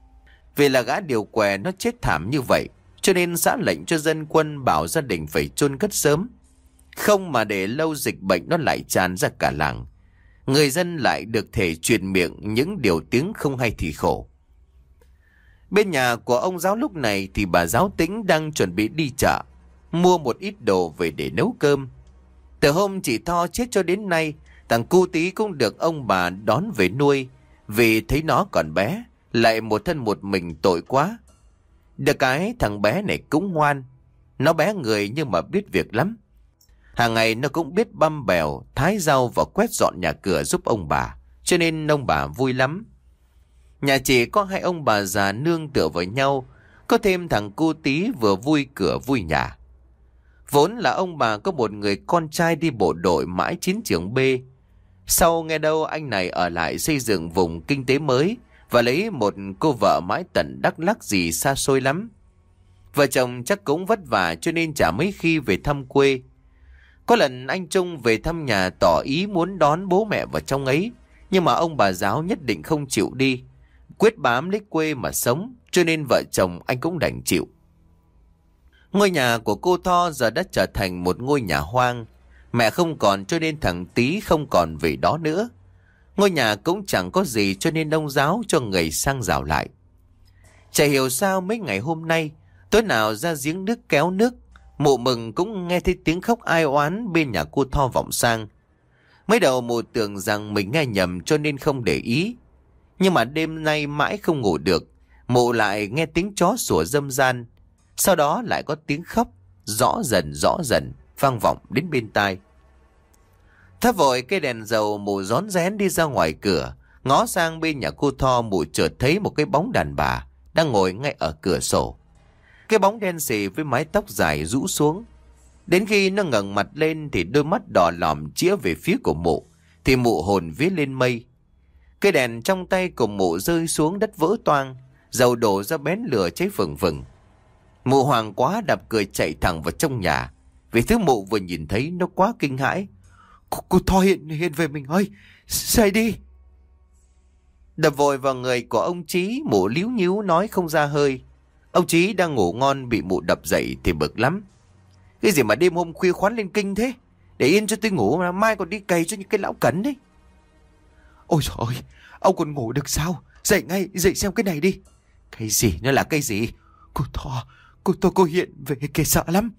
Speaker 1: Vì là gã Điều Què nó chết thảm như vậy, cho nên xã lệnh cho dân quân bảo gia đình phải chôn cất sớm. Không mà để lâu dịch bệnh nó lại tràn ra cả làng. Người dân lại được thể truyền miệng những điều tiếng không hay thì khổ. Bên nhà của ông giáo lúc này thì bà giáo Tĩnh đang chuẩn bị đi chợ, mua một ít đồ về để nấu cơm. Từ hôm chị Tho chết cho đến nay, thằng cu tí cũng được ông bà đón về nuôi, vì thấy nó còn bé, lại một thân một mình tội quá. Được cái thằng bé này cũng ngoan, nó bé người nhưng mà biết việc lắm. Hàng ngày nó cũng biết băm bèo, thái rau và quét dọn nhà cửa giúp ông bà, cho nên ông bà vui lắm. Nhà chỉ có hai ông bà già nương tựa vào nhau, có thêm thằng cu tí vừa vui cửa vui nhà. Vốn là ông bà có một người con trai đi bộ đội mãi chiến trường B. Sau nghe đâu anh này ở lại xây dựng vùng kinh tế mới và lấy một cô vợ mãi tận Đắk Lắk gì xa xôi lắm. Vợ chồng chắc cũng vất vả cho nên chả mấy khi về thăm quê. Có lần anh Trung về thăm nhà tỏ ý muốn đón bố mẹ vào trong ấy, nhưng mà ông bà giáo nhất định không chịu đi, quyết bám lấy quê mà sống, cho nên vợ chồng anh cũng đành chịu. Ngôi nhà của cô Tho giờ đã trở thành một ngôi nhà hoang. Mẹ không còn cho nên thằng Tý không còn về đó nữa. Ngôi nhà cũng chẳng có gì cho nên ông giáo cho người sang rào lại. Chả hiểu sao mấy ngày hôm nay, tối nào ra giếng nước kéo nước, mụ Mừng cũng nghe thấy tiếng khóc ai oán bên nhà cô Tho vọng sang. Mới đầu mụ tưởng rằng mình nghe nhầm cho nên không để ý. Nhưng mà đêm nay mãi không ngủ được, mụ lại nghe tiếng chó sủa râm ran. Sau đó lại có tiếng khóc, rõ dần, vang vọng đến bên tai. Thắp vội cây đèn dầu, mụ rón rén đi ra ngoài cửa, ngó sang bên nhà cô Tho, mụ chợt thấy một cái bóng đàn bà đang ngồi ngay ở cửa sổ. Cái bóng đen xì với mái tóc dài rũ xuống. Đến khi nó ngẩng mặt lên thì đôi mắt đỏ lòm chĩa về phía của mụ, thì mụ hồn vía lên mây. Cây đèn trong tay của mụ rơi xuống đất vỡ toang, dầu đổ ra bén lửa cháy phừng phừng. Mụ hoảng quá đạp cười chạy thẳng vào trong nhà, vì thứ mụ vừa nhìn thấy nó quá kinh hãi. Cô Tho hiện về mình ơi, dậy đi. Đập vội vào người của ông Chí, mụ líu nhíu nói không ra hơi. Ông Chí đang ngủ ngon bị mụ đập dậy thì bực lắm. Cái gì mà đêm hôm khuya khoắn lên kinh thế? Để yên cho tôi ngủ mà mai còn đi cày cho những cái lão cẩn đấy. Ôi trời ơi, ông còn ngủ được sao? Dậy ngay, dậy xem cái này đi. Cái gì, nó là cái gì? Cô hiện về kìa, sợ lắm.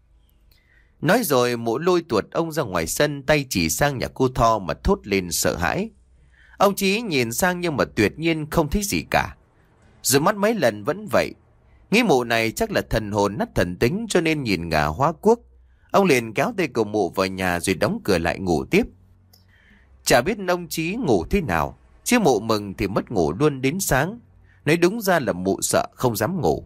Speaker 1: Nói rồi mụ lôi tuột ông ra ngoài sân, tay chỉ sang nhà cô Tho mà thốt lên sợ hãi. Ông Chí nhìn sang nhưng mà tuyệt nhiên không thấy gì cả. Rồi mắt mấy lần vẫn vậy. Nghĩ mụ này chắc là thần hồn nát thần tính cho nên nhìn ngả hóa quốc. Ông liền kéo tay của mụ vào nhà rồi đóng cửa lại ngủ tiếp. Chả biết ông Chí ngủ thế nào, chứ mụ Mừng thì mất ngủ luôn đến sáng. Nói đúng ra là mụ sợ không dám ngủ.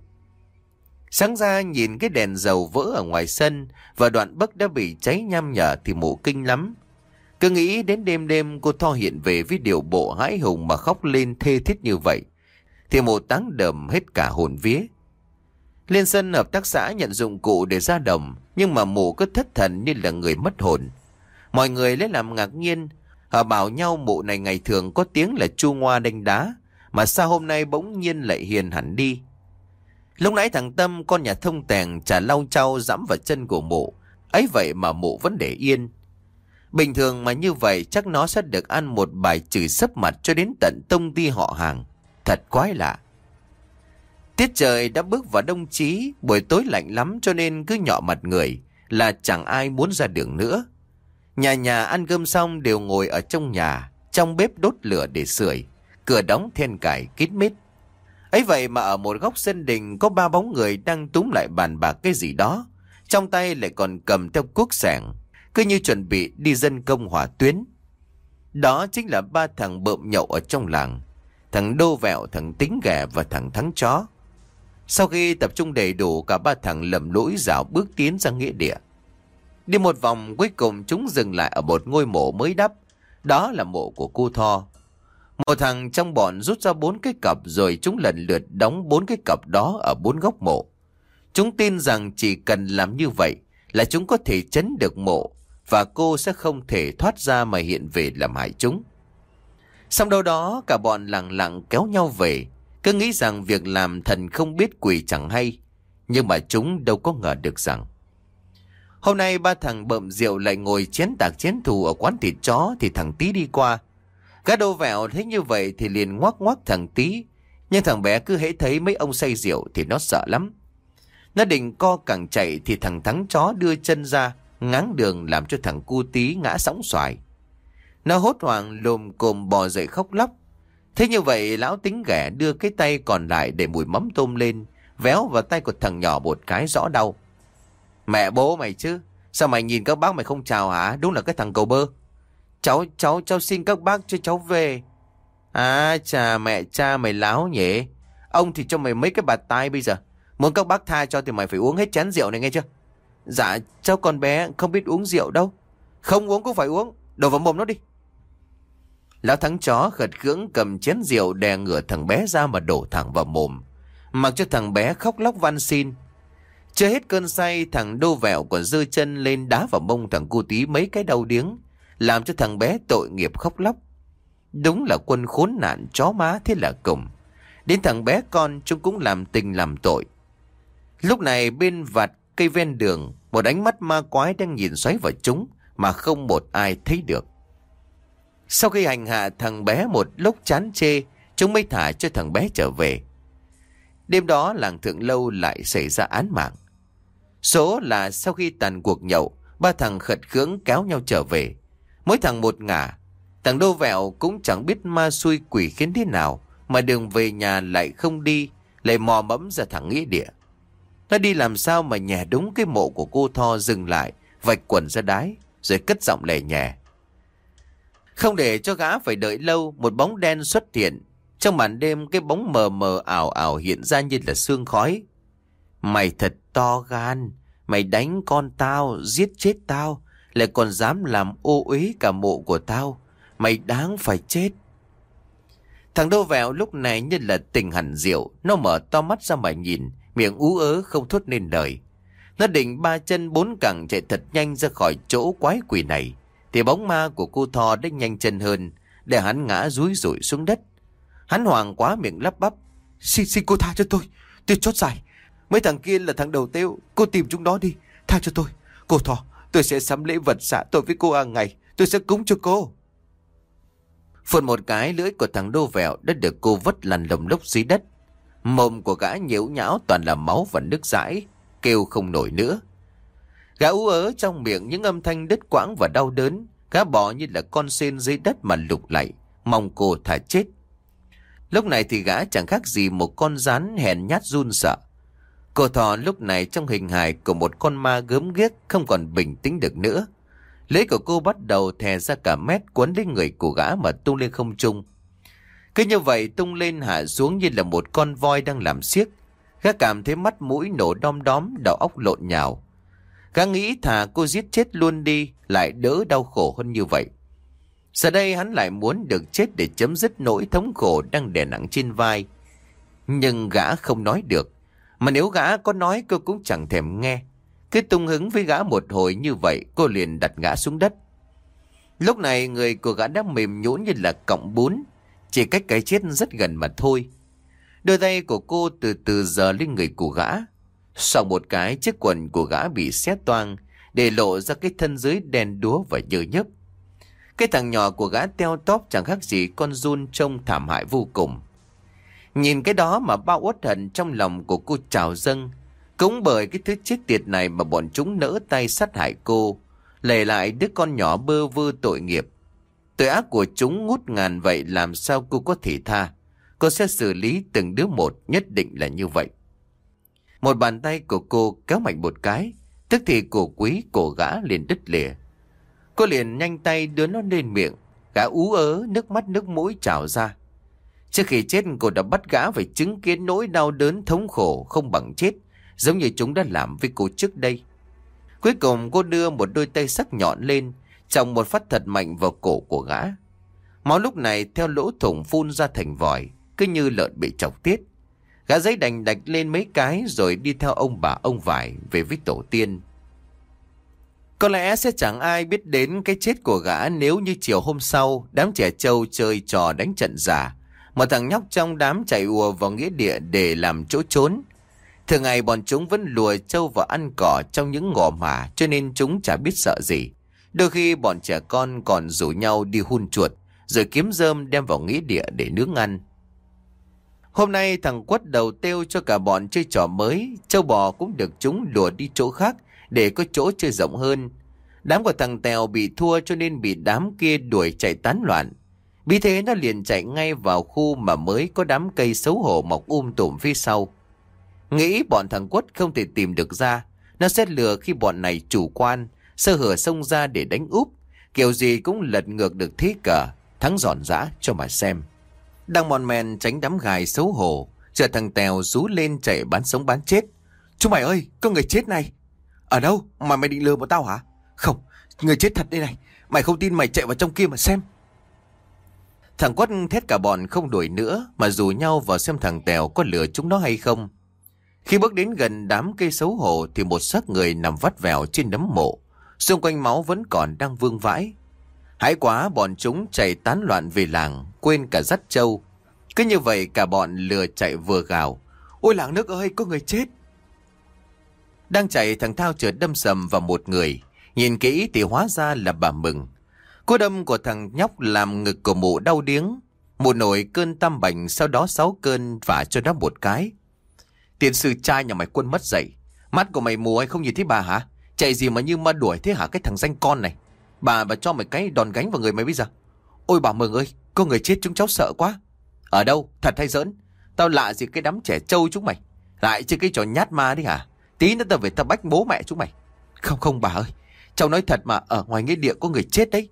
Speaker 1: Sáng ra nhìn cái đèn dầu vỡ ở ngoài sân và đoạn bấc đã bị cháy nham nhở thì mụ kinh lắm. Cứ nghĩ đến đêm cô Tho hiện về với điều bộ hãi hùng mà khóc lên thê thiết như vậy, thì mụ táng đờm hết cả hồn vía. Lên sân hợp tác xã nhận dụng cụ để ra đồng, nhưng mà mụ cứ thất thần như là người mất hồn. Mọi người lấy làm ngạc nhiên, họ bảo nhau mụ này ngày thường có tiếng là chu ngoa đánh đá, mà sao hôm nay bỗng nhiên lại hiền hẳn đi. Lúc nãy thằng Tâm, con nhà thông tèng, chả lau chau dẫm vào chân của mụ, ấy vậy mà mụ vẫn để yên. Bình thường mà như vậy chắc nó sẽ được ăn một bài chửi sấp mặt cho đến tận tông ty họ hàng. Thật quái lạ. Tiết trời đã bước vào đông chí, buổi tối lạnh lắm cho nên cứ nhọ mặt người là chẳng ai muốn ra đường nữa. Nhà nhà ăn cơm xong đều ngồi ở trong nhà, trong bếp đốt lửa để sưởi, cửa đóng then cài kín mít. Ấy vậy mà ở một góc sân đình có 3 bóng người đang túm lại bàn bạc cái gì đó, trong tay lại còn cầm theo cuốc sẻng, cứ như chuẩn bị đi dân công hỏa tuyến. Đó chính là 3 thằng bợm nhậu ở trong làng: thằng Đô Vẹo, thằng Tính Ghẻ và thằng Thắng Chó. Sau khi tập trung đầy đủ, cả 3 thằng lầm lũi rảo bước tiến ra nghĩa địa. Đi một vòng cuối cùng chúng dừng lại ở một ngôi mộ mới đắp. Đó là mộ của cô Tho. Một thằng trong bọn rút ra 4 cái cặp rồi chúng lần lượt đóng 4 cái cặp đó ở 4 góc mộ. Chúng tin rằng chỉ cần làm như vậy là chúng có thể trấn được mộ và cô sẽ không thể thoát ra mà hiện về làm hại chúng. Xong đâu đó cả bọn lặng lặng kéo nhau về, cứ nghĩ rằng việc làm thần không biết quỷ chẳng hay. Nhưng mà chúng đâu có ngờ được rằng hôm nay 3 thằng bợm rượu lại ngồi chén tạc chén thù ở quán thịt chó thì thằng Tý đi qua. Gã Đô Vẹo thấy như vậy thì liền ngoắc ngoắc thằng Tý, Nhưng thằng bé cứ hễ thấy mấy ông say rượu thì nó sợ lắm. Nó định co cẳng chạy thì thằng Thắng chó đưa chân ra ngáng đường, làm cho thằng Cu Tí ngã sóng xoài. Nó hốt hoảng lồm cồm bò dậy khóc lóc. Thế như vậy lão tính ghẻ đưa cái tay còn lại để mùi mắm tôm lên, véo vào tay của thằng nhỏ một cái rõ đau. Mẹ bố mày chứ, sao mày nhìn các bác mày không chào hả? Đúng là cái thằng cầu bơ. Cháu xin các bác cho cháu về. À chà, mẹ cha mày láo nhỉ. Ông thì cho mày mấy cái bạt tai bây giờ. Muốn các bác tha cho thì mày phải uống hết chén rượu này nghe chưa? Dạ cháu con bé không biết uống rượu đâu. Không uống cũng phải uống, đổ vào mồm nó đi. Lão Thắng chó khật khưỡng cầm chén rượu đè ngửa thằng bé ra mà đổ thẳng vào mồm, mặc cho thằng bé khóc lóc van xin. Chưa hết cơn say, thằng Đô Vẹo còn giơ chân lên đá vào mông thằng Cu Tí mấy cái đau điếng, làm cho thằng bé tội nghiệp khóc lóc. Đúng là quân khốn nạn chó má thế là cùng. Đến thằng bé con chúng cũng làm tình làm tội. Lúc này bên vạt cây ven đường, một ánh mắt ma quái đang nhìn xoáy vào chúng mà không một ai thấy được. Sau khi hành hạ thằng bé một lúc chán chê, chúng mới thả cho thằng bé trở về. Đêm đó làng Thượng Lâu lại xảy ra án mạng. Số là sau khi tàn cuộc nhậu, ba thằng khật khưỡng kéo nhau trở về. Mỗi thằng một ngả. Thằng Đô Vẹo cũng chẳng biết ma xui quỷ khiến thế nào mà đường về nhà lại không đi, lại mò mẫm ra thẳng nghĩa địa. Nó đi làm sao mà nhè đúng cái mộ của cô Tho dừng lại, vạch quần ra đái, rồi cất giọng lè nhè. Không để cho gã phải đợi lâu, một bóng đen xuất hiện. Trong màn đêm, cái bóng mờ mờ ảo ảo hiện ra như là sương khói. Mày thật to gan, mày đánh con tao, giết chết tao, lại còn dám làm ô uế cả mộ của tao. Mày đáng phải chết. Thằng Đô Vẹo lúc này như là tỉnh hẳn rượu, nó mở to mắt ra mà nhìn, miệng ú ớ không thốt nên lời. Nó định ba chân bốn cẳng chạy thật nhanh ra khỏi chỗ quái quỷ này, thì bóng ma của cô Tho đã nhanh chân hơn, để hắn ngã rúi rủi xuống đất. Hắn hoảng quá miệng lắp bắp: Xin cô tha cho tôi chót dài. Mấy thằng kia là thằng đầu tiêu, cô tìm chúng nó đi, tha cho tôi. Cô Tho, tôi sẽ sắm lễ vật xả tội với cô hàng ngày, tôi sẽ cúng cho cô. Phun một cái, lưỡi của thằng Đô Vẹo đã được cô vứt lăn lồng lốc dưới đất. Mồm của gã nhễu nhão toàn là máu và nước dãi, kêu không nổi nữa. Gã ú ớ trong miệng những âm thanh đứt quãng và đau đớn. Gã bò như là con sên dưới đất mà lục lạy, mong cô thả chết. Lúc này thì gã chẳng khác gì một con rắn hèn nhát run sợ. Cô Thò lúc này trong hình hài của một con ma gớm ghiếc, không còn bình tĩnh được nữa. Lưỡi của cô bắt đầu thè ra cả mét, quấn lên người của gã mà tung lên không trung. Cứ như vậy tung lên hạ xuống như là một con voi đang làm xiếc. Gã cảm thấy mắt mũi nổ đom đóm, đầu óc lộn nhào. Gã nghĩ thà cô giết chết luôn đi, lại đỡ đau khổ hơn như vậy. Giờ đây hắn lại muốn được chết để chấm dứt nỗi thống khổ đang đè nặng trên vai. Nhưng gã không nói được. Mà nếu gã có nói cô cũng chẳng thèm nghe. Cứ tung hứng với gã một hồi như vậy, cô liền đặt gã xuống đất. Lúc này người của gã đã mềm nhũn như là cọng bún, chỉ cách cái chết rất gần mà thôi. Đôi tay của cô từ từ giơ lên người của gã. Sau một cái, chiếc quần của gã bị xé toang, để lộ ra cái thân dưới đen đúa và nhơ nhớp. Cái thằng nhỏ của gã teo tóp chẳng khác gì con giun, trông thảm hại vô cùng. Nhìn cái đó mà bao uất hận trong lòng của cô trào dâng. Cũng bởi cái thứ chết tiệt này mà bọn chúng nỡ tay sát hại cô, lề lại đứa con nhỏ bơ vơ tội nghiệp. Tội ác của chúng ngút ngàn vậy, làm sao cô có thể tha? Cô sẽ xử lý từng đứa một, nhất định là như vậy. Một bàn tay của cô kéo mạnh một cái, tức thì cổ quý cổ gã liền đứt lìa. Cô liền nhanh tay đưa nó lên miệng. Gã ú ớ, nước mắt nước mũi trào ra. Trước khi chết, cô đã bắt gã phải chứng kiến nỗi đau đớn thống khổ không bằng chết, giống như chúng đã làm với cô trước đây. Cuối cùng cô đưa một đôi tay sắc nhọn lên, chòng một phát thật mạnh vào cổ của gã. Máu lúc này theo lỗ thủng phun ra thành vòi, cứ như lợn bị chọc tiết. Gã giấy đành đạch lên mấy cái rồi đi theo ông bà ông vải về với tổ tiên. Có lẽ sẽ chẳng ai biết đến cái chết của gã nếu như chiều hôm sau đám trẻ trâu chơi trò đánh trận giả. Một thằng nhóc trong đám chạy ùa vào nghĩa địa để làm chỗ trốn. Thường ngày bọn chúng vẫn lùa trâu vào ăn cỏ trong những ngõ mả, cho nên chúng chả biết sợ gì. Đôi khi bọn trẻ con còn rủ nhau đi hun chuột, rồi kiếm rơm đem vào nghĩa địa để nướng ăn. Hôm nay thằng Quất đầu tiêu cho cả bọn chơi trò mới, trâu bò cũng được chúng lùa đi chỗ khác để có chỗ chơi rộng hơn. Đám của thằng Tèo bị thua cho nên bị đám kia đuổi chạy tán loạn. Vì thế nó liền chạy ngay vào khu mà mới có đám cây xấu hổ mọc tùm phía sau. Nghĩ bọn thằng Quất không thể tìm được ra, nó sẽ lừa khi bọn này chủ quan, sơ hở xông ra để đánh úp. Kiểu gì cũng lật ngược được thế cờ, thắng giòn giã cho mà xem. Đang mòn men tránh đám gài xấu hổ, chờ thằng Tèo rú lên chạy bán sống bán chết. Chúng mày ơi, có người chết này. Ở đâu? Mà mày định lừa bọn tao hả? Không, người chết thật đây này. Mày không tin mày chạy vào trong kia mà xem. Thằng Quất thét cả bọn không đuổi nữa, mà rủ nhau vào xem thằng Tèo có lừa chúng nó hay không. Khi bước đến gần đám cây xấu hổ thì một xác người nằm vắt vẻo trên nấm mộ. Xung quanh máu vẫn còn đang vương vãi. Hãi quá, bọn chúng chạy tán loạn về làng, quên cả dắt trâu. Cứ như vậy cả bọn lừa chạy vừa gào. Ôi làng nước ơi, có người chết. Đang chạy, thằng Thao chợt đâm sầm vào một người. Nhìn kỹ thì hóa ra là bà Mừng. Cú đâm của thằng nhóc làm ngực của mụ đau điếng. Mụ nổi cơn tam bệnh, sau đó 6 cơn vả cho nó một cái. Tiền sư trai nhà mày Quân mất dậy. Mắt của mày mù hay không nhìn thấy bà hả? Chạy gì mà như ma đuổi thế hả cái thằng danh con này? Bà cho mày cái đòn gánh vào người mày bây giờ. Ôi bà Mừng ơi, có người chết chúng cháu sợ quá. Ở đâu? Thật hay giỡn? Tao lạ gì cái đám trẻ trâu chúng mày. Lại chơi cái trò nhát ma đi hả? Tí nữa tao về tao bách bố mẹ chúng mày. Không bà ơi, cháu nói thật mà, ở ngoài nghĩa địa có người chết đấy.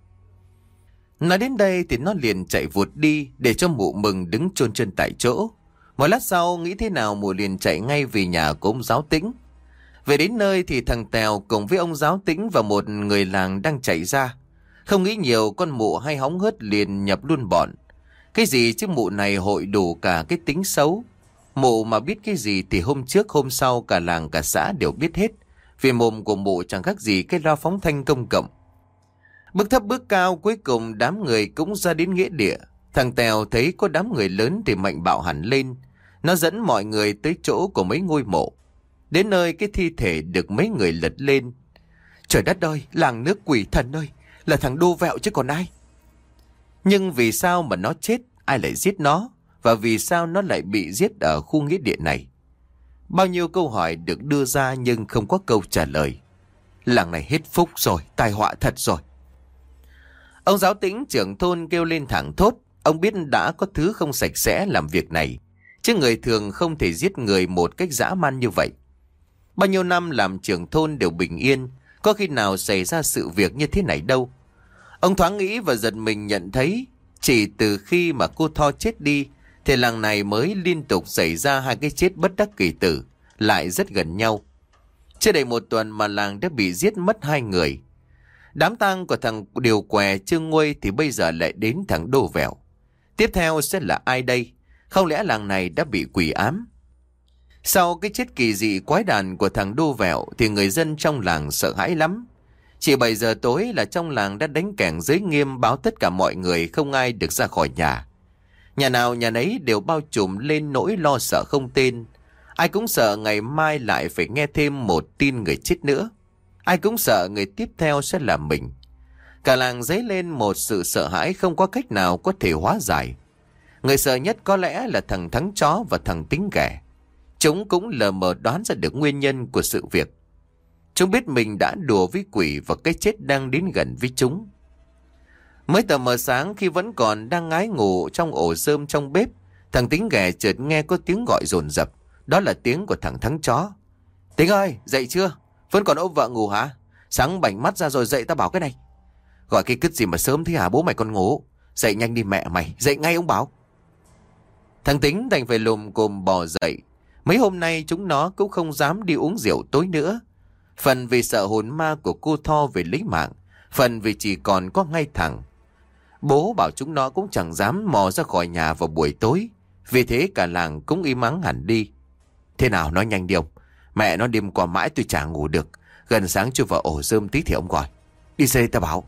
Speaker 1: Nói đến đây thì nó liền chạy vụt đi, để cho mụ Mừng đứng chôn chân tại chỗ. Một lát sau nghĩ thế nào mụ liền chạy ngay về nhà của ông Giáo Tĩnh. Về đến nơi thì thằng Tèo cùng với ông Giáo Tĩnh và một người làng đang chạy ra. Không nghĩ nhiều, con mụ hay hóng hớt liền nhập luôn bọn. Cái gì chứ mụ này hội đủ cả cái tính xấu. Mụ mà biết cái gì thì hôm trước hôm sau cả làng cả xã đều biết hết. Vì mồm của mụ chẳng khác gì cái loa phóng thanh công cộng. Bước thấp bước cao, cuối cùng đám người cũng ra đến nghĩa địa. Thằng Tèo thấy có đám người lớn thì mạnh bạo hẳn lên. Nó dẫn mọi người tới chỗ của mấy ngôi mộ. Đến nơi cái thi thể được mấy người lật lên. Trời đất ơi, làng nước quỷ thần ơi, là thằng Đô Vẹo chứ còn ai. Nhưng vì sao mà nó chết, ai lại giết nó? Và vì sao nó lại bị giết ở khu nghĩa địa này? Bao nhiêu câu hỏi được đưa ra nhưng không có câu trả lời. Làng này hết phúc rồi, tai họa thật rồi. Ông Giáo Tĩnh trưởng thôn kêu lên thẳng thốt. Ông biết đã có thứ không sạch sẽ làm việc này, chứ người thường không thể giết người một cách dã man như vậy. Bao nhiêu năm làm trưởng thôn đều bình yên, có khi nào xảy ra sự việc như thế này đâu. Ông thoáng nghĩ và giật mình nhận thấy, chỉ từ khi mà cô Tho chết đi, thì làng này mới liên tục xảy ra 2 cái chết bất đắc kỳ tử, lại rất gần nhau. Chưa đầy 1 tuần mà làng đã bị giết mất 2 người. Đám tang của thằng Điều Què Trương Nguôi thì bây giờ lại đến thằng Đô Vẹo. Tiếp theo sẽ là ai đây? Không lẽ làng này đã bị quỷ ám? Sau cái chết kỳ dị quái đản của thằng Đô Vẹo thì người dân trong làng sợ hãi lắm. Chỉ 7 giờ tối là trong làng đã đánh kẻng giới nghiêm, báo tất cả mọi người không ai được ra khỏi nhà. Nhà nào nhà nấy đều bao trùm lên nỗi lo sợ không tên. Ai cũng sợ ngày mai lại phải nghe thêm một tin người chết nữa. Ai cũng sợ người tiếp theo sẽ là mình. Cả làng dấy lên một sự sợ hãi không có cách nào có thể hóa giải. Người sợ nhất có lẽ là thằng Thắng Chó và thằng Tính Ghẻ. Chúng cũng lờ mờ đoán ra được nguyên nhân của sự việc. Chúng biết mình đã đùa với quỷ và cái chết đang đến gần với chúng. Mới tờ mờ sáng, khi vẫn còn đang ngái ngủ trong ổ rơm trong bếp, thằng Tính Ghẻ chợt nghe có tiếng gọi dồn dập. Đó là tiếng của thằng Thắng Chó. Tính ơi, dậy chưa? Vẫn còn ôm vợ ngủ hả? Sáng bảnh mắt ra rồi dậy tao bảo cái này. Gọi cái cứt gì mà sớm thế hả? Bố mày còn ngủ. Dậy nhanh đi mẹ mày, dậy ngay ông bảo. Thằng Tính đành phải lùm cồm bò dậy. Mấy hôm nay chúng nó cũng không dám đi uống rượu tối nữa. Phần vì sợ hồn ma của cô Tho về lấy mạng, phần vì chỉ còn có ngay thẳng. Bố bảo chúng nó cũng chẳng dám mò ra khỏi nhà vào buổi tối. Vì thế cả làng cũng im ắng hẳn đi. Thế nào nói nhanh đi ông. Mẹ nó đêm qua mãi tôi chả ngủ được. Gần sáng chưa vào ổ rơm tí thì ông gọi. Đi xe ta bảo.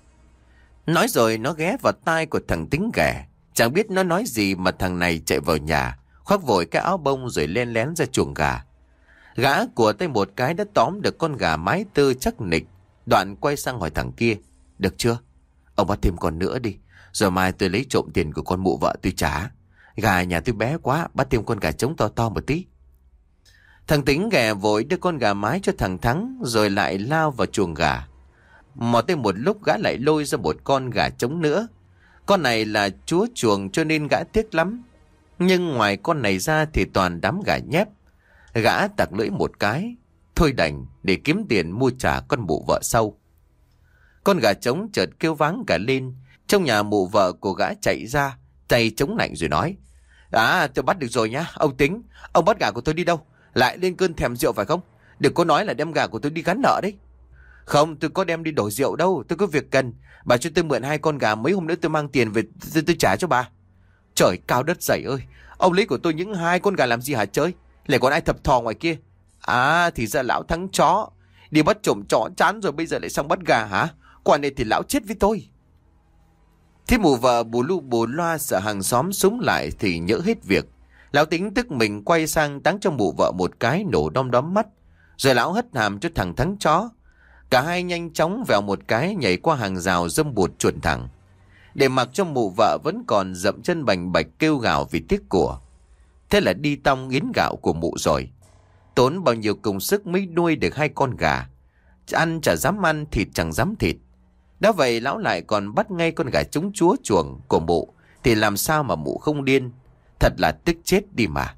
Speaker 1: Nói rồi nó ghé vào tai của thằng Tính Ghẻ. Chẳng biết nó nói gì mà thằng này chạy vào nhà, khoác vội cái áo bông rồi len lén ra chuồng gà. Gã của tay một cái đã tóm được con gà mái tơ chắc nịch. Đoạn quay sang hỏi thằng kia. Được chưa? Ông bắt thêm con nữa đi. Rồi mai tôi lấy trộm tiền của con mụ vợ tôi trả. Gà nhà tôi bé quá, bắt thêm con gà trống to to một tí. Thằng Tính ghẻ vội đưa con gà mái cho thằng Thắng, rồi lại lao vào chuồng gà. Mò tới một lúc gã lại lôi ra một con gà trống nữa. Con này là chúa chuồng cho nên gã tiếc lắm. Nhưng ngoài con này ra thì toàn đám gà nhép. Gã tặc lưỡi một cái, thôi đành để kiếm tiền mua trả con mụ vợ sau. Con gà trống chợt kêu váng cả lên. Trong nhà mụ vợ của gã chạy ra, tay chống lạnh rồi nói: tôi bắt được rồi nhá, ông Tính. Ông bắt gà của tôi đi đâu? Lại lên cơn thèm rượu phải không? Đừng có nói là đem gà của tôi đi gắn nợ đấy. Không, tôi có đem đi đổi rượu đâu, tôi có việc cần. Bà cho tôi mượn 2 con gà, mấy hôm nữa tôi mang tiền về tôi trả cho bà. Trời cao đất dày ơi, ông lấy của tôi những 2 con gà làm gì hả chơi? Lại còn ai thập thò ngoài kia? Thì ra lão Thắng chó đi bắt trộm chó chán rồi bây giờ lại sang bắt gà hả? Quả này thì lão chết với tôi. Thế mụ vợ bù lu bù loa sợ hàng xóm súng lại thì nhỡ hết việc. Lão Tính tức mình quay sang táng cho mụ vợ một cái nổ đom đóm mắt. Rồi lão hất hàm cho thằng Thắng chó. Cả hai nhanh chóng vèo một cái nhảy qua hàng rào dâm bụt chuồn thẳng. Để mặc cho mụ vợ vẫn còn dậm chân bành bạch kêu gào vì tiếc của. Thế là đi tong yến gạo của mụ rồi. Tốn bao nhiêu công sức mới nuôi được 2 con gà. Ăn chả dám ăn, thịt chẳng dám thịt. Đã vậy lão lại còn bắt ngay con gà trống chúa chuồng của mụ. Thì làm sao mà mụ không điên? Thật là tức chết đi mà.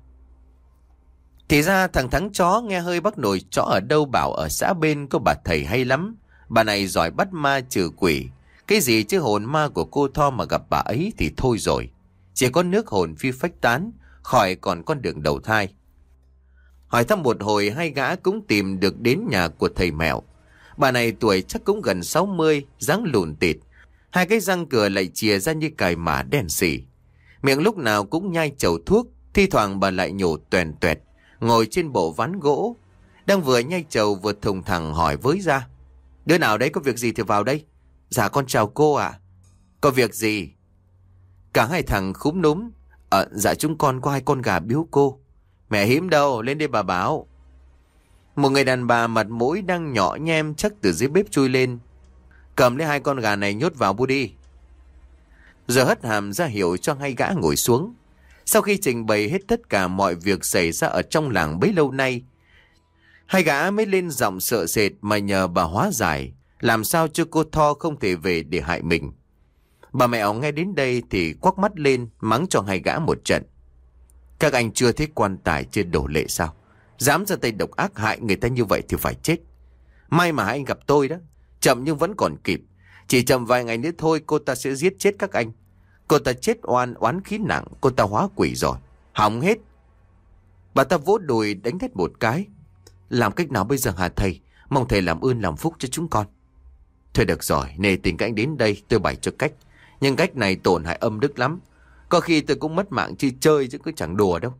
Speaker 1: Thì ra thằng Thắng chó nghe hơi bác nội chó ở đâu bảo ở xã bên có bà thầy hay lắm. Bà này giỏi bắt ma trừ quỷ. Cái gì chứ hồn ma của cô Tho mà gặp bà ấy thì thôi rồi. Chỉ có nước hồn phi phách tán, khỏi còn con đường đầu thai. Hỏi thăm một hồi, 2 gã cũng tìm được đến nhà của thầy Mẹo. Bà này tuổi chắc cũng gần 60, dáng lùn tịt. 2 cái răng cửa lại chìa ra như cài mả đen xỉ. Miệng lúc nào cũng nhai chầu thuốc, thi thoảng bà lại nhổ toèn toẹt, ngồi trên bộ ván gỗ. Đang vừa nhai chầu vừa thùng thẳng hỏi với ra: Đứa nào đấy, có việc gì thì vào đây. Dạ con chào cô ạ. Có việc gì? Cả 2 thằng khúm núm: Dạ chúng con có 2 con gà biếu cô. Mẹ Hiếm đâu, lên đây bà báo. Một người đàn bà mặt mũi đang nhỏ nhem chắc từ dưới bếp chui lên: Cầm lấy 2 con gà này nhốt vào bu đi. Giờ hất hàm ra hiệu cho 2 gã ngồi xuống. Sau khi trình bày hết tất cả mọi việc xảy ra ở trong làng bấy lâu nay, 2 gã mới lên giọng sợ sệt mà nhờ bà hóa giải, làm sao cho cô Tho không thể về để hại mình. Bà Mẹo nghe đến đây thì quắc mắt lên mắng cho 2 gã một trận: Các anh chưa thấy quan tài chưa đổ lệ sao? Dám ra tay độc ác hại người ta như vậy thì phải chết. May mà 2 anh gặp tôi đó. Chậm nhưng vẫn còn kịp. Chỉ chậm vài ngày nữa thôi cô ta sẽ giết chết các anh. Cô ta chết oán khí nặng, cô ta hóa quỷ rồi. Hỏng hết. Bà ta vỗ đùi đánh thét một cái: Làm cách nào bây giờ hả thầy? Mong thầy làm ơn làm phúc cho chúng con. Thôi được rồi, nể tình các anh đến đây tôi bày cho cách. Nhưng cách này tổn hại âm đức lắm. Có khi tôi cũng mất mạng chi chơi chứ cứ chẳng đùa đâu.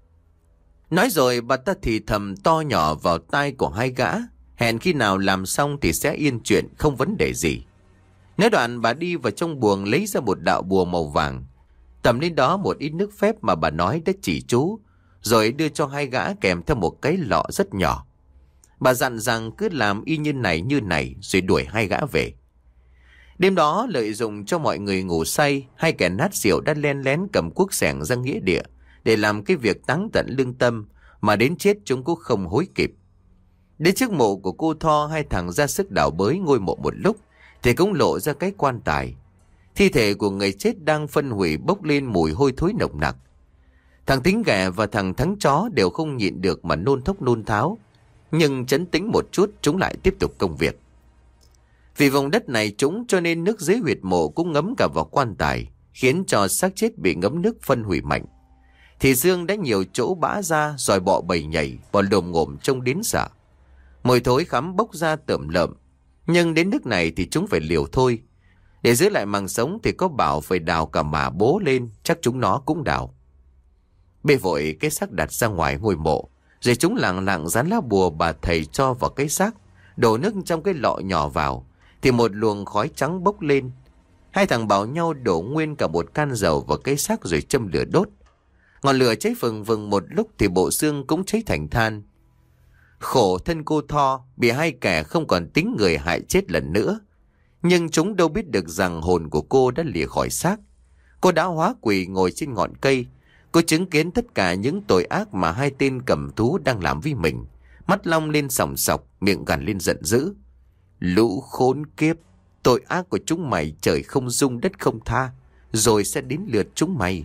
Speaker 1: Nói rồi bà ta thì thầm to nhỏ vào tai của 2 gã. Hẹn khi nào làm xong thì sẽ yên chuyện, không vấn đề gì. Nói đoạn bà đi vào trong buồng lấy ra một đạo bùa màu vàng, tầm lên đó một ít nước phép mà bà nói đã chỉ chú, rồi đưa cho 2 gã kèm theo một cái lọ rất nhỏ. Bà dặn rằng cứ làm y như này rồi đuổi 2 gã về. Đêm đó lợi dụng cho mọi người ngủ say, 2 kẻ nát rượu đã len lén cầm cuốc xẻng ra nghĩa địa để làm cái việc táng tận lương tâm, mà đến chết chúng cũng không hối kịp. Đến trước mộ của cô Tho, 2 thằng ra sức đào bới ngôi mộ một lúc thì cũng lộ ra cái quan tài. Thi thể của người chết đang phân hủy bốc lên mùi hôi thối nồng nặc. Thằng Tính ghẻ và thằng Thắng chó đều không nhịn được mà nôn thốc nôn tháo. Nhưng trấn tĩnh một chút chúng lại tiếp tục công việc. Vì vùng đất này trũng cho nên nước dưới huyệt mộ cũng ngấm cả vào quan tài, khiến cho xác chết bị ngấm nước phân hủy mạnh. Thì xương đã nhiều chỗ bã ra, rồi bọ bầy nhảy, bò lồm ngồm trông đến sợ. Mùi thối khắm bốc ra tởm lợm. Nhưng đến nước này thì chúng phải liều thôi. Để giữ lại màng sống thì có bảo phải đào cả mả bố lên, chắc chúng nó cũng đào. Bê vội cái xác đặt ra ngoài ngôi mộ, rồi chúng lặng lặng dán lá bùa bà thầy cho vào cái xác, đổ nước trong cái lọ nhỏ vào, thì một luồng khói trắng bốc lên. 2 thằng bảo nhau đổ nguyên cả một can dầu vào cái xác rồi châm lửa đốt. Ngọn lửa cháy phừng phừng một lúc thì bộ xương cũng cháy thành than. Khổ thân cô Tho bị 2 kẻ không còn tính người hại chết lần nữa. Nhưng chúng đâu biết được rằng hồn của cô đã lìa khỏi xác. Cô đã hóa quỷ ngồi trên ngọn cây, Cô chứng kiến tất cả những tội ác mà hai tên cầm thú đang làm với mình. Mắt long lên sòng sọc, miệng gằn lên giận dữ. Lũ khốn kiếp, tội ác của chúng mày trời không dung đất không tha, rồi sẽ đến lượt chúng mày.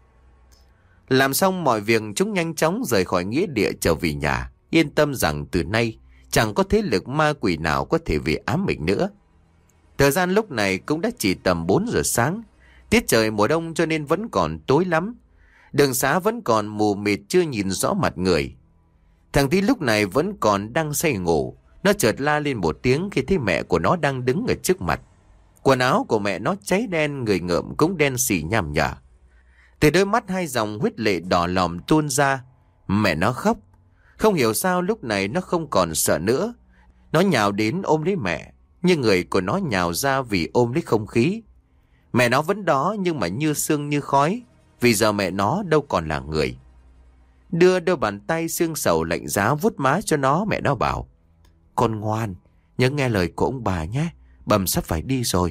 Speaker 1: Làm xong mọi việc, chúng nhanh chóng rời khỏi nghĩa địa trở về nhà, yên tâm rằng từ nay chẳng có thế lực ma quỷ nào có thể về ám mình nữa. Thời gian lúc này cũng đã chỉ tầm 4 giờ sáng. Tiết trời mùa đông cho nên vẫn còn tối lắm. Đường xá vẫn còn mù mịt chưa nhìn rõ mặt người. Thằng Tí lúc này vẫn còn đang say ngủ. Nó chợt la lên một tiếng khi thấy mẹ của nó đang đứng ở trước mặt. Quần áo của mẹ nó cháy đen, người ngợm cũng đen xì nham nhở. Từ đôi mắt hai dòng huyết lệ đỏ lòm tuôn ra. Mẹ nó khóc. Không hiểu sao lúc này nó không còn sợ nữa. Nó nhào đến ôm lấy mẹ, nhưng người của nó nhào ra vì ôm lấy không khí. Mẹ nó vẫn đó nhưng mà như sương như khói, vì giờ mẹ nó đâu còn là người. Đưa đôi bàn tay xương sầu lạnh giá vuốt má cho nó, mẹ nó bảo: Con ngoan, nhớ nghe lời của ông bà nhé, Bầm sắp phải đi rồi.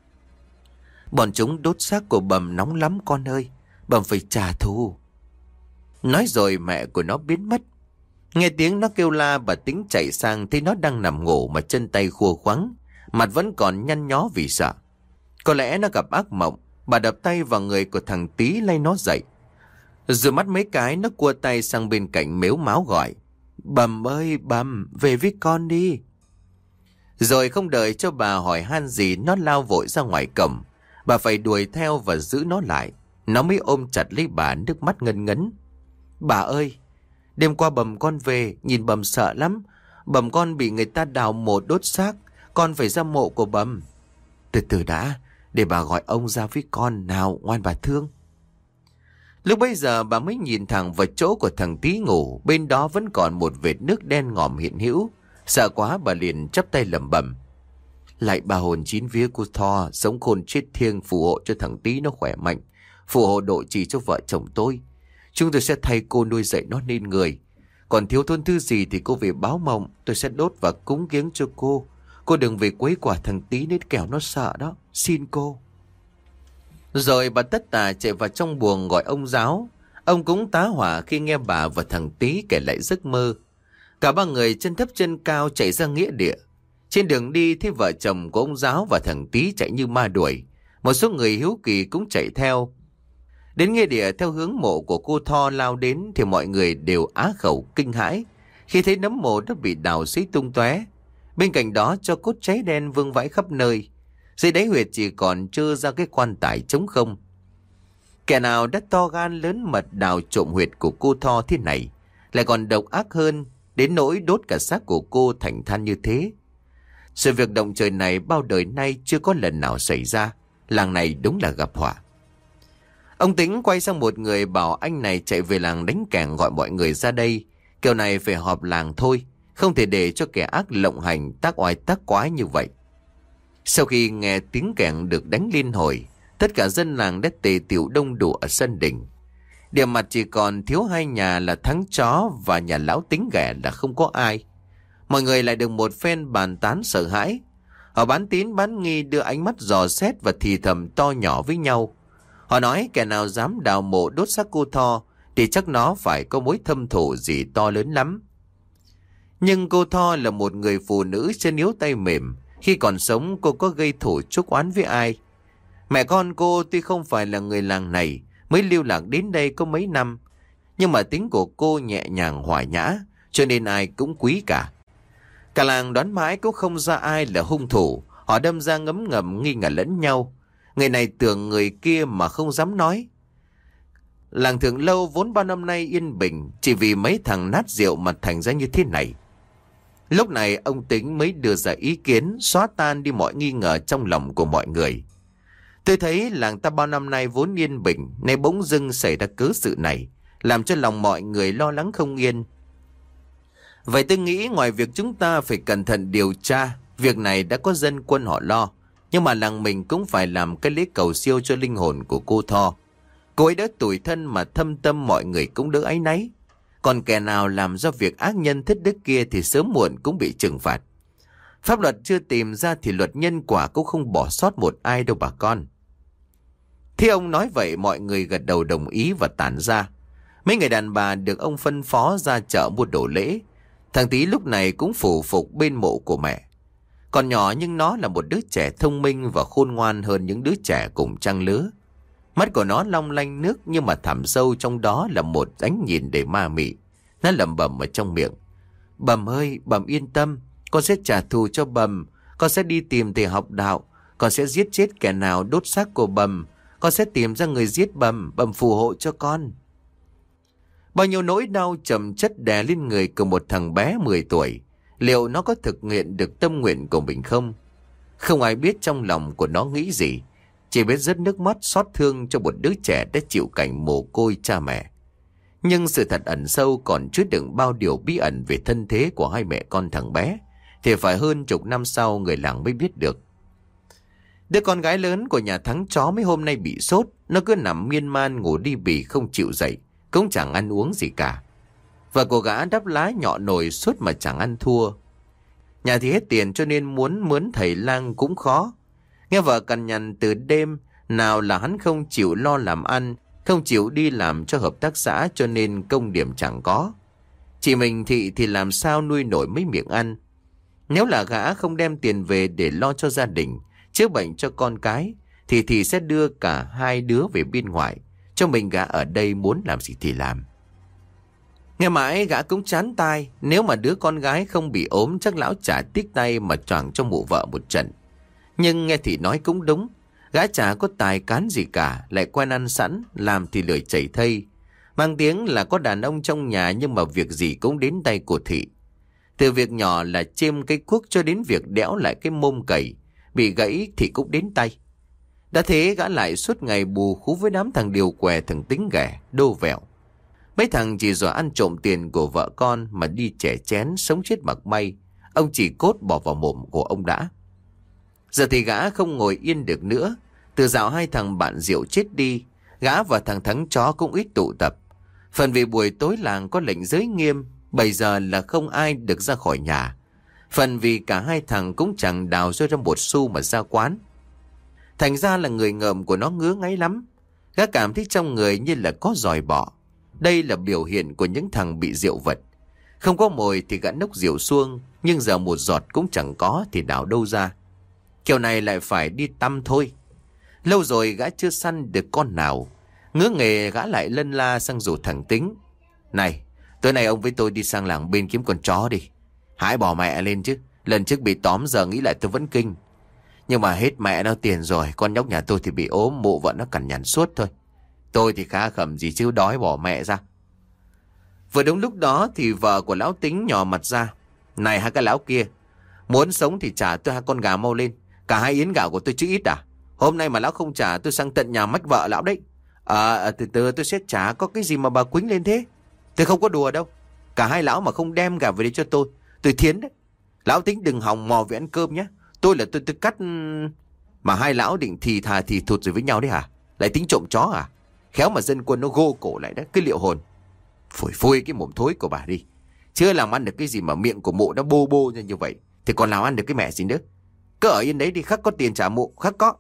Speaker 1: Bọn chúng đốt xác của Bầm nóng lắm con ơi, Bầm phải trả thù. Nói rồi mẹ của nó biến mất. Nghe tiếng nó kêu la, bà Tính chạy sang thấy nó đang nằm ngủ mà chân tay khua khoắng, mặt vẫn còn nhăn nhó vì sợ. Có lẽ nó gặp ác mộng. Bà đập tay vào người của thằng Tí lay nó dậy. Rồi mắt mấy cái, nó cua tay sang bên cạnh mếu máo gọi: Bầm ơi Bầm, về với con đi. Rồi không đợi cho bà hỏi han gì, nó lao vội ra ngoài cổng. Bà phải đuổi theo và giữ nó lại. Nó mới ôm chặt lấy bà, nước mắt ngân ngấn: Bà ơi, đêm qua Bầm con về, nhìn Bầm sợ lắm. Bầm con bị người ta đào mộ đốt xác, con phải ra mộ của Bầm. Từ từ đã, để bà gọi ông ra với con nào, ngoan bà thương. Lúc bấy giờ bà mới nhìn thẳng vào chỗ của thằng Tí ngủ, bên đó vẫn còn một vệt nước đen ngòm hiện hữu. Sợ quá bà liền chắp tay lẩm bẩm: Lạy bà hồn chín vía cô Tho, sống khôn chết thiêng, phù hộ cho thằng Tí nó khỏe mạnh, phù hộ độ trì cho vợ chồng tôi. Chúng tôi sẽ thay cô nuôi dạy nó nên người. Còn thiếu thốn thứ gì thì cô về báo mộng, tôi sẽ đốt và cúng kiếng cho cô. Cô đừng về quấy quả thằng Tí nết kẻo nó sợ đó, xin cô. Rồi bà tất tả chạy vào trong buồng gọi ông giáo. Ông cũng tá hỏa khi nghe bà và thằng Tí kể lại giấc mơ. Cả ba người chân thấp chân cao chạy ra nghĩa địa. Trên đường đi thấy vợ chồng của ông giáo và thằng Tí chạy như ma đuổi. Một số người hiếu kỳ cũng chạy theo. Đến nghĩa địa theo hướng mộ của cô Tho lao đến thì mọi người đều á khẩu kinh hãi khi thấy nấm mộ đã bị đào xí tung tóe. Bên cạnh đó cho cốt cháy đen vương vãi khắp nơi. Dưới đáy huyệt chỉ còn trơ ra cái quan tài trống không. Kẻ nào đã to gan lớn mật đào trộm huyệt của cô Tho thế này, lại còn độc ác hơn đến nỗi đốt cả xác của cô thành than như thế. Sự việc động trời này bao đời nay chưa có lần nào xảy ra. Làng này đúng là gặp họa. Ông Tính quay sang một người bảo anh này chạy về làng đánh kẻng gọi mọi người ra đây. Kiểu này phải họp làng thôi, không thể để cho kẻ ác lộng hành tác oai tác quái như vậy. Sau khi nghe tiếng kẻng được đánh liên hồi, tất cả dân làng đã tề tựu đông đủ ở sân đình. Điểm mặt chỉ còn thiếu hai nhà là Thắng Chó và nhà Lão Tính Ghẻ là không có ai. Mọi người lại được một phen bàn tán sợ hãi. Họ bán tín bán nghi, đưa ánh mắt dò xét và thì thầm to nhỏ với nhau. Họ nói kẻ nào dám đào mộ đốt xác cô Tho thì chắc nó phải có mối thâm thù gì to lớn lắm. Nhưng cô Tho là một người phụ nữ chân yếu tay mềm. Khi còn sống cô có gây thù chuốc oán với ai? Mẹ con cô tuy không phải là người làng này, mới lưu lạc đến đây có mấy năm, nhưng mà tính của cô nhẹ nhàng hòa nhã, cho nên ai cũng quý cả. Cả làng đoán mãi cũng không ra ai là hung thủ. Họ đâm ra ngấm ngầm nghi ngờ lẫn nhau. Người này tưởng người kia mà không dám nói. Làng Thượng Lâu vốn bao năm nay yên bình, chỉ vì mấy thằng nát rượu mà thành ra như thế này. Lúc này ông Tính mới đưa ra ý kiến xóa tan đi mọi nghi ngờ trong lòng của mọi người. Tôi thấy làng ta bao năm nay vốn yên bình, nay bỗng dưng xảy ra cớ sự này, làm cho lòng mọi người lo lắng không yên. Vậy tôi nghĩ ngoài việc chúng ta phải cẩn thận điều tra, việc này đã có dân quân họ lo, nhưng mà làng mình cũng phải làm cái lễ cầu siêu cho linh hồn của cô Tho. Cô ấy đã tủi thân mà thâm tâm mọi người cũng đỡ áy náy. Còn kẻ nào làm ra việc ác nhân thất đức kia thì sớm muộn cũng bị trừng phạt. Pháp luật chưa tìm ra thì luật nhân quả cũng không bỏ sót một ai đâu bà con. Thế ông nói vậy mọi người gật đầu đồng ý và tản ra. Mấy người đàn bà được ông phân phó ra chợ mua đồ lễ. Thằng Tí lúc này cũng phủ phục bên mộ của mẹ. Còn nhỏ nhưng nó là một đứa trẻ thông minh và khôn ngoan hơn những đứa trẻ cùng trang lứa. Mắt của nó long lanh nước nhưng mà thẳm sâu trong đó là một ánh nhìn đầy ma mị. Nó lẩm bẩm ở trong miệng. Bầm ơi, Bầm yên tâm, con sẽ trả thù cho Bầm. Con sẽ đi tìm thầy học đạo. Con sẽ giết chết kẻ nào đốt xác của Bầm. Con sẽ tìm ra người giết Bầm, Bầm phù hộ cho con. Bao nhiêu nỗi đau chồng chất đè lên người của một thằng bé 10 tuổi. Liệu nó có thực hiện được tâm nguyện của mình không? Không ai biết trong lòng của nó nghĩ gì. Chỉ biết rớt nước mắt xót thương cho một đứa trẻ đã chịu cảnh mồ côi cha mẹ. Nhưng sự thật ẩn sâu còn chứa đựng bao điều bí ẩn về thân thế của hai mẹ con thằng bé. Thì phải hơn chục năm sau người làng mới biết được. Đứa con gái lớn của nhà Thắng chó mấy hôm nay bị sốt. Nó cứ nằm miên man ngủ đi bì không chịu dậy. Cũng chẳng ăn uống gì cả. Và cô gã đắp lá nhọ nồi suốt mà chẳng ăn thua. Nhà thì hết tiền cho nên muốn mướn thầy lang cũng khó. Nghe vợ cằn nhằn từ đêm, nào là hắn không chịu lo làm ăn, không chịu đi làm cho hợp tác xã cho nên công điểm chẳng có. Chị mình thì làm sao nuôi nổi mấy miệng ăn. Nếu là gã không đem tiền về để lo cho gia đình, chữa bệnh cho con cái, thì sẽ đưa cả hai đứa về bên ngoài. Cho mình gã ở đây muốn làm gì thì làm. Nghe mãi gã cũng chán tai. Nếu mà đứa con gái không bị ốm chắc lão chả tiếc tay mà choàng cho mụ vợ một trận. Nhưng nghe thì nói cũng đúng. Gã chả có tài cán gì cả. Lại quen ăn sẵn. Làm thì lười chảy thây. Mang tiếng là có đàn ông trong nhà. Nhưng mà việc gì cũng đến tay của thị. Từ việc nhỏ là chêm cái cuốc cho đến việc đẽo lại cái mông cày. Bị gãy thì cũng đến tay. Đã thế gã lại suốt ngày bù khú với đám thằng điều què, thằng tính ghẻ, đô vẹo. Mấy thằng chỉ giỏi ăn trộm tiền của vợ con mà đi chẻ chén, sống chết mặc bay. Ông chỉ cốt bỏ vào mồm của ông đã. Giờ thì gã không ngồi yên được nữa. Từ dạo hai thằng bạn rượu chết đi, gã và thằng Thắng chó cũng ít tụ tập. Phần vì buổi tối làng có lệnh giới nghiêm, bây giờ là không ai được ra khỏi nhà. Phần vì cả hai thằng cũng chẳng đào ra một xu mà ra quán. Thành ra là người ngợm của nó ngứa ngáy lắm. Gã cảm thấy trong người như là có giòi bọ. Đây là biểu hiện của những thằng bị rượu vật. Không có mồi thì gã nốc rượu xuông, nhưng giờ một giọt cũng chẳng có thì đào đâu ra. Kiểu này lại phải đi tăm thôi. Lâu rồi gã chưa săn được con nào. Ngứa nghề gã lại lân la sang rủ thằng Tính. Này, tối nay ông với tôi đi sang làng bên kiếm con chó đi. Hãy bỏ mẹ lên chứ. Lần trước bị tóm giờ nghĩ lại tôi vẫn kinh. Nhưng mà hết mẹ nó tiền rồi. Con nhóc nhà tôi thì bị ốm, mụ vợ nó cằn nhằn suốt thôi. Tôi thì khá khẩm gì chứ đói bỏ mẹ ra. Vừa đúng lúc đó thì vợ của lão Tính nhỏ mặt ra. Này hai cái lão kia, muốn sống thì trả tôi hai con gà mau lên. Cả hai yến gạo của tôi chứ ít à. Hôm nay mà lão không trả tôi sang tận nhà mách vợ lão đấy. Từ từ tôi sẽ trả, có cái gì mà bà quýnh lên thế. Tôi không có đùa đâu. Cả hai lão mà không đem gà về đây cho tôi thiến đấy. Lão Tính đừng hòng mò về ăn cơm nhé. Tôi cắt. Mà hai lão định thì thà thì thụt rồi với nhau đấy hả? Lại tính trộm chó à? Khéo mà dân quân nó gô cổ lại đấy, cái liệu hồn. Phủi phui cái mồm thối của bà đi. Chưa làm ăn được cái gì mà miệng của mụ nó bô bô như vậy thì còn làm ăn được cái mẹ gì nữa. Cứ ở yên đấy đi, khắc có tiền trả mụ, khắc có.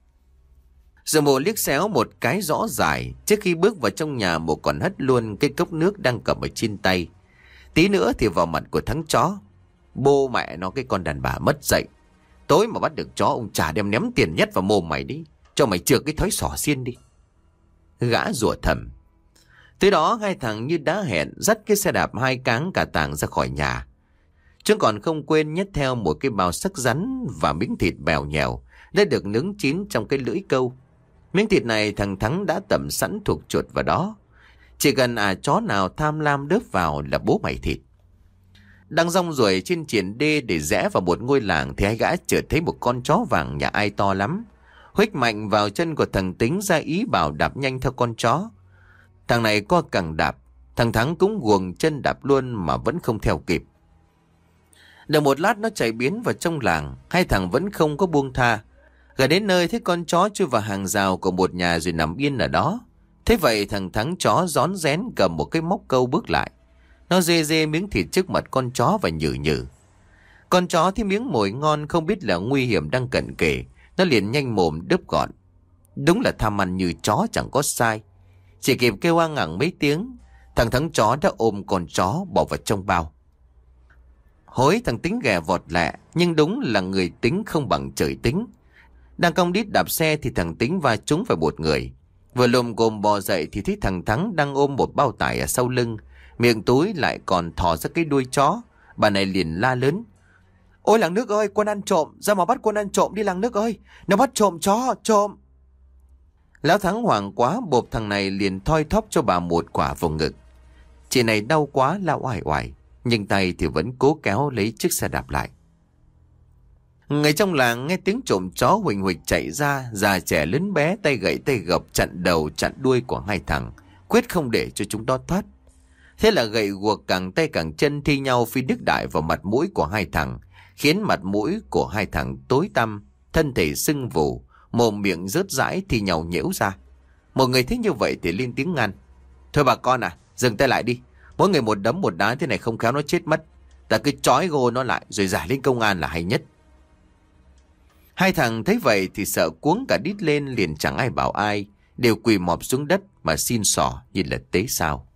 Speaker 1: Rồi mụ liếc xéo một cái rõ dài. Trước khi bước vào trong nhà, mụ còn hất luôn cái cốc nước đang cầm ở trên tay. Tí nữa thì vào mặt của Thắng chó. Bô mẹ nó cái con đàn bà mất dạy. Tối mà bắt được chó ông chả đem ném tiền nhét vào mồm mày đi. Cho mày chừa cái thói xỏ xiên đi. Gã rủa thầm. Tới đó hai thằng như đã hẹn dắt cái xe đạp hai cáng cả tàng ra khỏi nhà. Chúng còn không quên nhét theo một cái bao sắc rắn và miếng thịt bèo nhèo đã được nướng chín trong cái lưỡi câu. Miếng thịt này thằng Thắng đã tẩm sẵn thuộc chuột vào đó. Chỉ cần chó nào tham lam đớp vào là bố mày thịt. Đang rong ruổi trên triển đê để rẽ vào một ngôi làng thì hai gã chợt thấy một con chó vàng nhà ai to lắm. Huých mạnh vào chân của thằng Tính, ra ý bảo đạp nhanh theo con chó. Thằng này co cẳng đạp, thằng Thắng cũng guồng chân đạp luôn mà vẫn không theo kịp. Được một lát nó chạy biến vào trong làng, hai thằng vẫn không có buông tha. Gần đến nơi thấy con chó chui vào hàng rào của một nhà rồi nằm yên ở đó. Thế vậy thằng Thắng chó rón rén cầm một cái móc câu bước lại. Nó dê dê miếng thịt trước mặt con chó và nhử nhử. Con chó thấy miếng mồi ngon không biết là nguy hiểm đang cận kề. Nó liền nhanh mồm đớp gọn. Đúng là tham ăn như chó chẳng có sai. Chỉ kịp kêu a ngẳng mấy tiếng, thằng Thắng chó đã ôm con chó bỏ vào trong bao. Hối thằng Tính ghè vọt lẹ, nhưng đúng là người tính không bằng trời tính. Đang cong đít đạp xe thì thằng Tính va trúng phải một người. Vừa lồm cồm bò dậy thì thấy thằng Thắng đang ôm một bao tải ở sau lưng, miệng túi lại còn thò ra cái đuôi chó. Bà này liền la lớn: Ôi làng nước ơi, quân ăn trộm, ra mà bắt quân ăn trộm đi làng nước ơi, nó bắt trộm chó, trộm. Lão Thắng hoảng quá, bộp thằng này liền thoi thóp cho bà một quả vào ngực. Chị này đau quá la oải oải, nhưng tay thì vẫn cố kéo lấy chiếc xe đạp lại. Người trong làng nghe tiếng trộm chó huỳnh huỳnh chạy ra, già trẻ lớn bé tay gậy tay gập chặn đầu chặn đuôi của hai thằng, quyết không để cho chúng nó thoát. Thế là gậy guộc càng tay càng chân thi nhau phi đứt đại vào mặt mũi của hai thằng, khiến mặt mũi của hai thằng tối tăm, thân thể sưng vù, mồm miệng rớt rãi thi nhau nhễu ra. Một người thấy như vậy thì lên tiếng ngăn: Thôi bà con à, dừng tay lại đi. Mỗi người một đấm một đá thế này không khéo nó chết mất. Ta cứ trói gô nó lại rồi giải lên công an là hay nhất. Hai thằng thấy vậy thì sợ cuống cả đít lên, liền chẳng ai bảo ai, đều quỳ mọp xuống đất mà xin xỏ như là tế sao.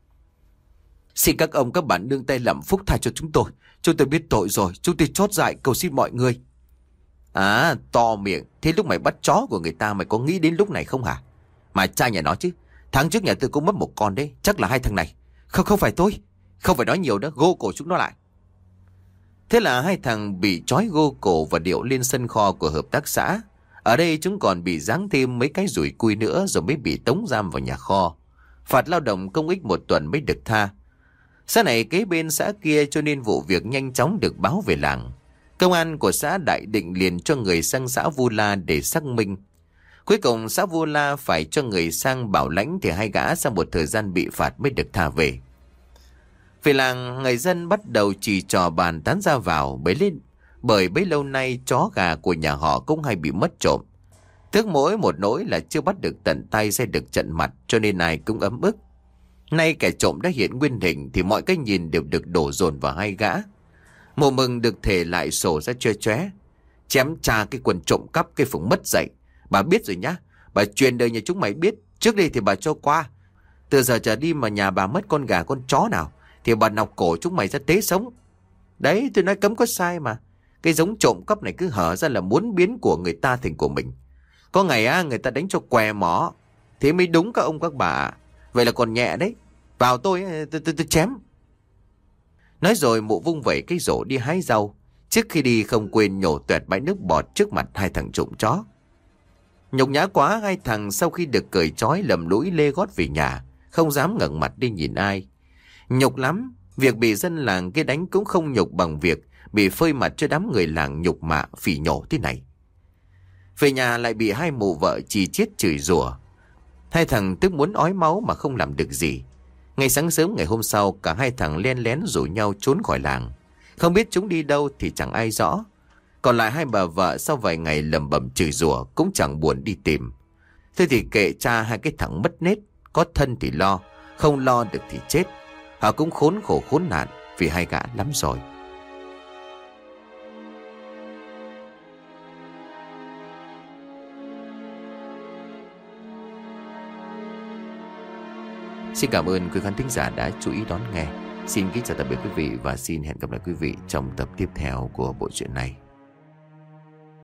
Speaker 1: Xin các ông các bạn nương tay làm phúc tha cho chúng tôi. Chúng tôi biết tội rồi, chúng tôi chót dại cầu xin mọi người. À, to miệng, thế lúc mày bắt chó của người ta mày có nghĩ đến lúc này không hả? Mà cha nhà nó chứ, tháng trước nhà tôi cũng mất một con đấy, chắc là hai thằng này. Không phải tôi, không phải nói nhiều nữa, gô cổ chúng nó lại. Thế là hai thằng bị trói gô cổ và điệu lên sân kho của hợp tác xã. Ở đây chúng còn bị giáng thêm mấy cái rủi cui nữa rồi mới bị tống giam vào nhà kho. Phạt lao động công ích 1 tuần mới được tha. Xã này kế bên xã kia cho nên vụ việc nhanh chóng được báo về làng. Công an của xã Đại Định liền cho người sang xã Vu La để xác minh. Cuối cùng xã Vu La phải cho người sang bảo lãnh thì hai gã sau một thời gian bị phạt mới được tha về. Về làng, người dân bắt đầu chỉ trò bàn tán ra vào bởi bấy lâu nay chó gà của nhà họ cũng hay bị mất trộm. Tiếc mỗi một nỗi là chưa bắt được tận tay sẽ được trận mặt, cho nên ai cũng ấm ức. Nay kẻ trộm đã hiện nguyên hình thì mọi cái nhìn đều được đổ dồn vào hai gã. Mùa mừng được thể lại sổ ra chơ chóe. Chém cha cái quần trộm cắp cái phùng mất dạy. Bà biết rồi nhá. Bà truyền đời nhà chúng mày biết. Trước đây thì bà cho qua. Từ giờ trở đi mà nhà bà mất con gà con chó nào thì bà nọc cổ chúng mày ra tế sống. Đấy, tôi nói cấm có sai mà. Cái giống trộm cắp này cứ hở ra là muốn biến của người ta thành của mình. Có ngày người ta đánh cho què mỏ. Thế mới đúng các ông các bà. Vậy là còn nhẹ đấy. Vào tôi chém. Nói rồi mụ vung vẩy cái rổ đi hái rau. Trước khi đi không quên nhổ toẹt bãi nước bọt trước mặt hai thằng trộm chó. Nhục nhã quá, hai thằng sau khi được cởi trói lầm lũi lê gót về nhà, không dám ngẩng mặt đi nhìn ai. Nhục lắm. Việc bị dân làng kia đánh cũng không nhục bằng việc bị phơi mặt cho đám người làng nhục mạ phỉ nhổ thế này. Về nhà lại bị hai mụ vợ chì chiết chửi rủa. Hai thằng tức muốn ói máu mà không làm được gì. Ngày sáng sớm ngày hôm sau, cả hai thằng len lén rủ nhau trốn khỏi làng. Không biết chúng đi đâu thì chẳng ai rõ. Còn lại hai bà vợ sau vài ngày lầm bầm chửi rủa cũng chẳng buồn đi tìm. Thế thì kệ cha hai cái thằng mất nết. Có thân thì lo, không lo được thì chết. Họ cũng khốn khổ khốn nạn vì hai gã lắm rồi. Xin cảm ơn quý khán thính giả đã chú ý đón nghe. Xin kính chào tạm biệt quý vị và xin hẹn gặp lại quý vị trong tập tiếp theo của bộ truyện này.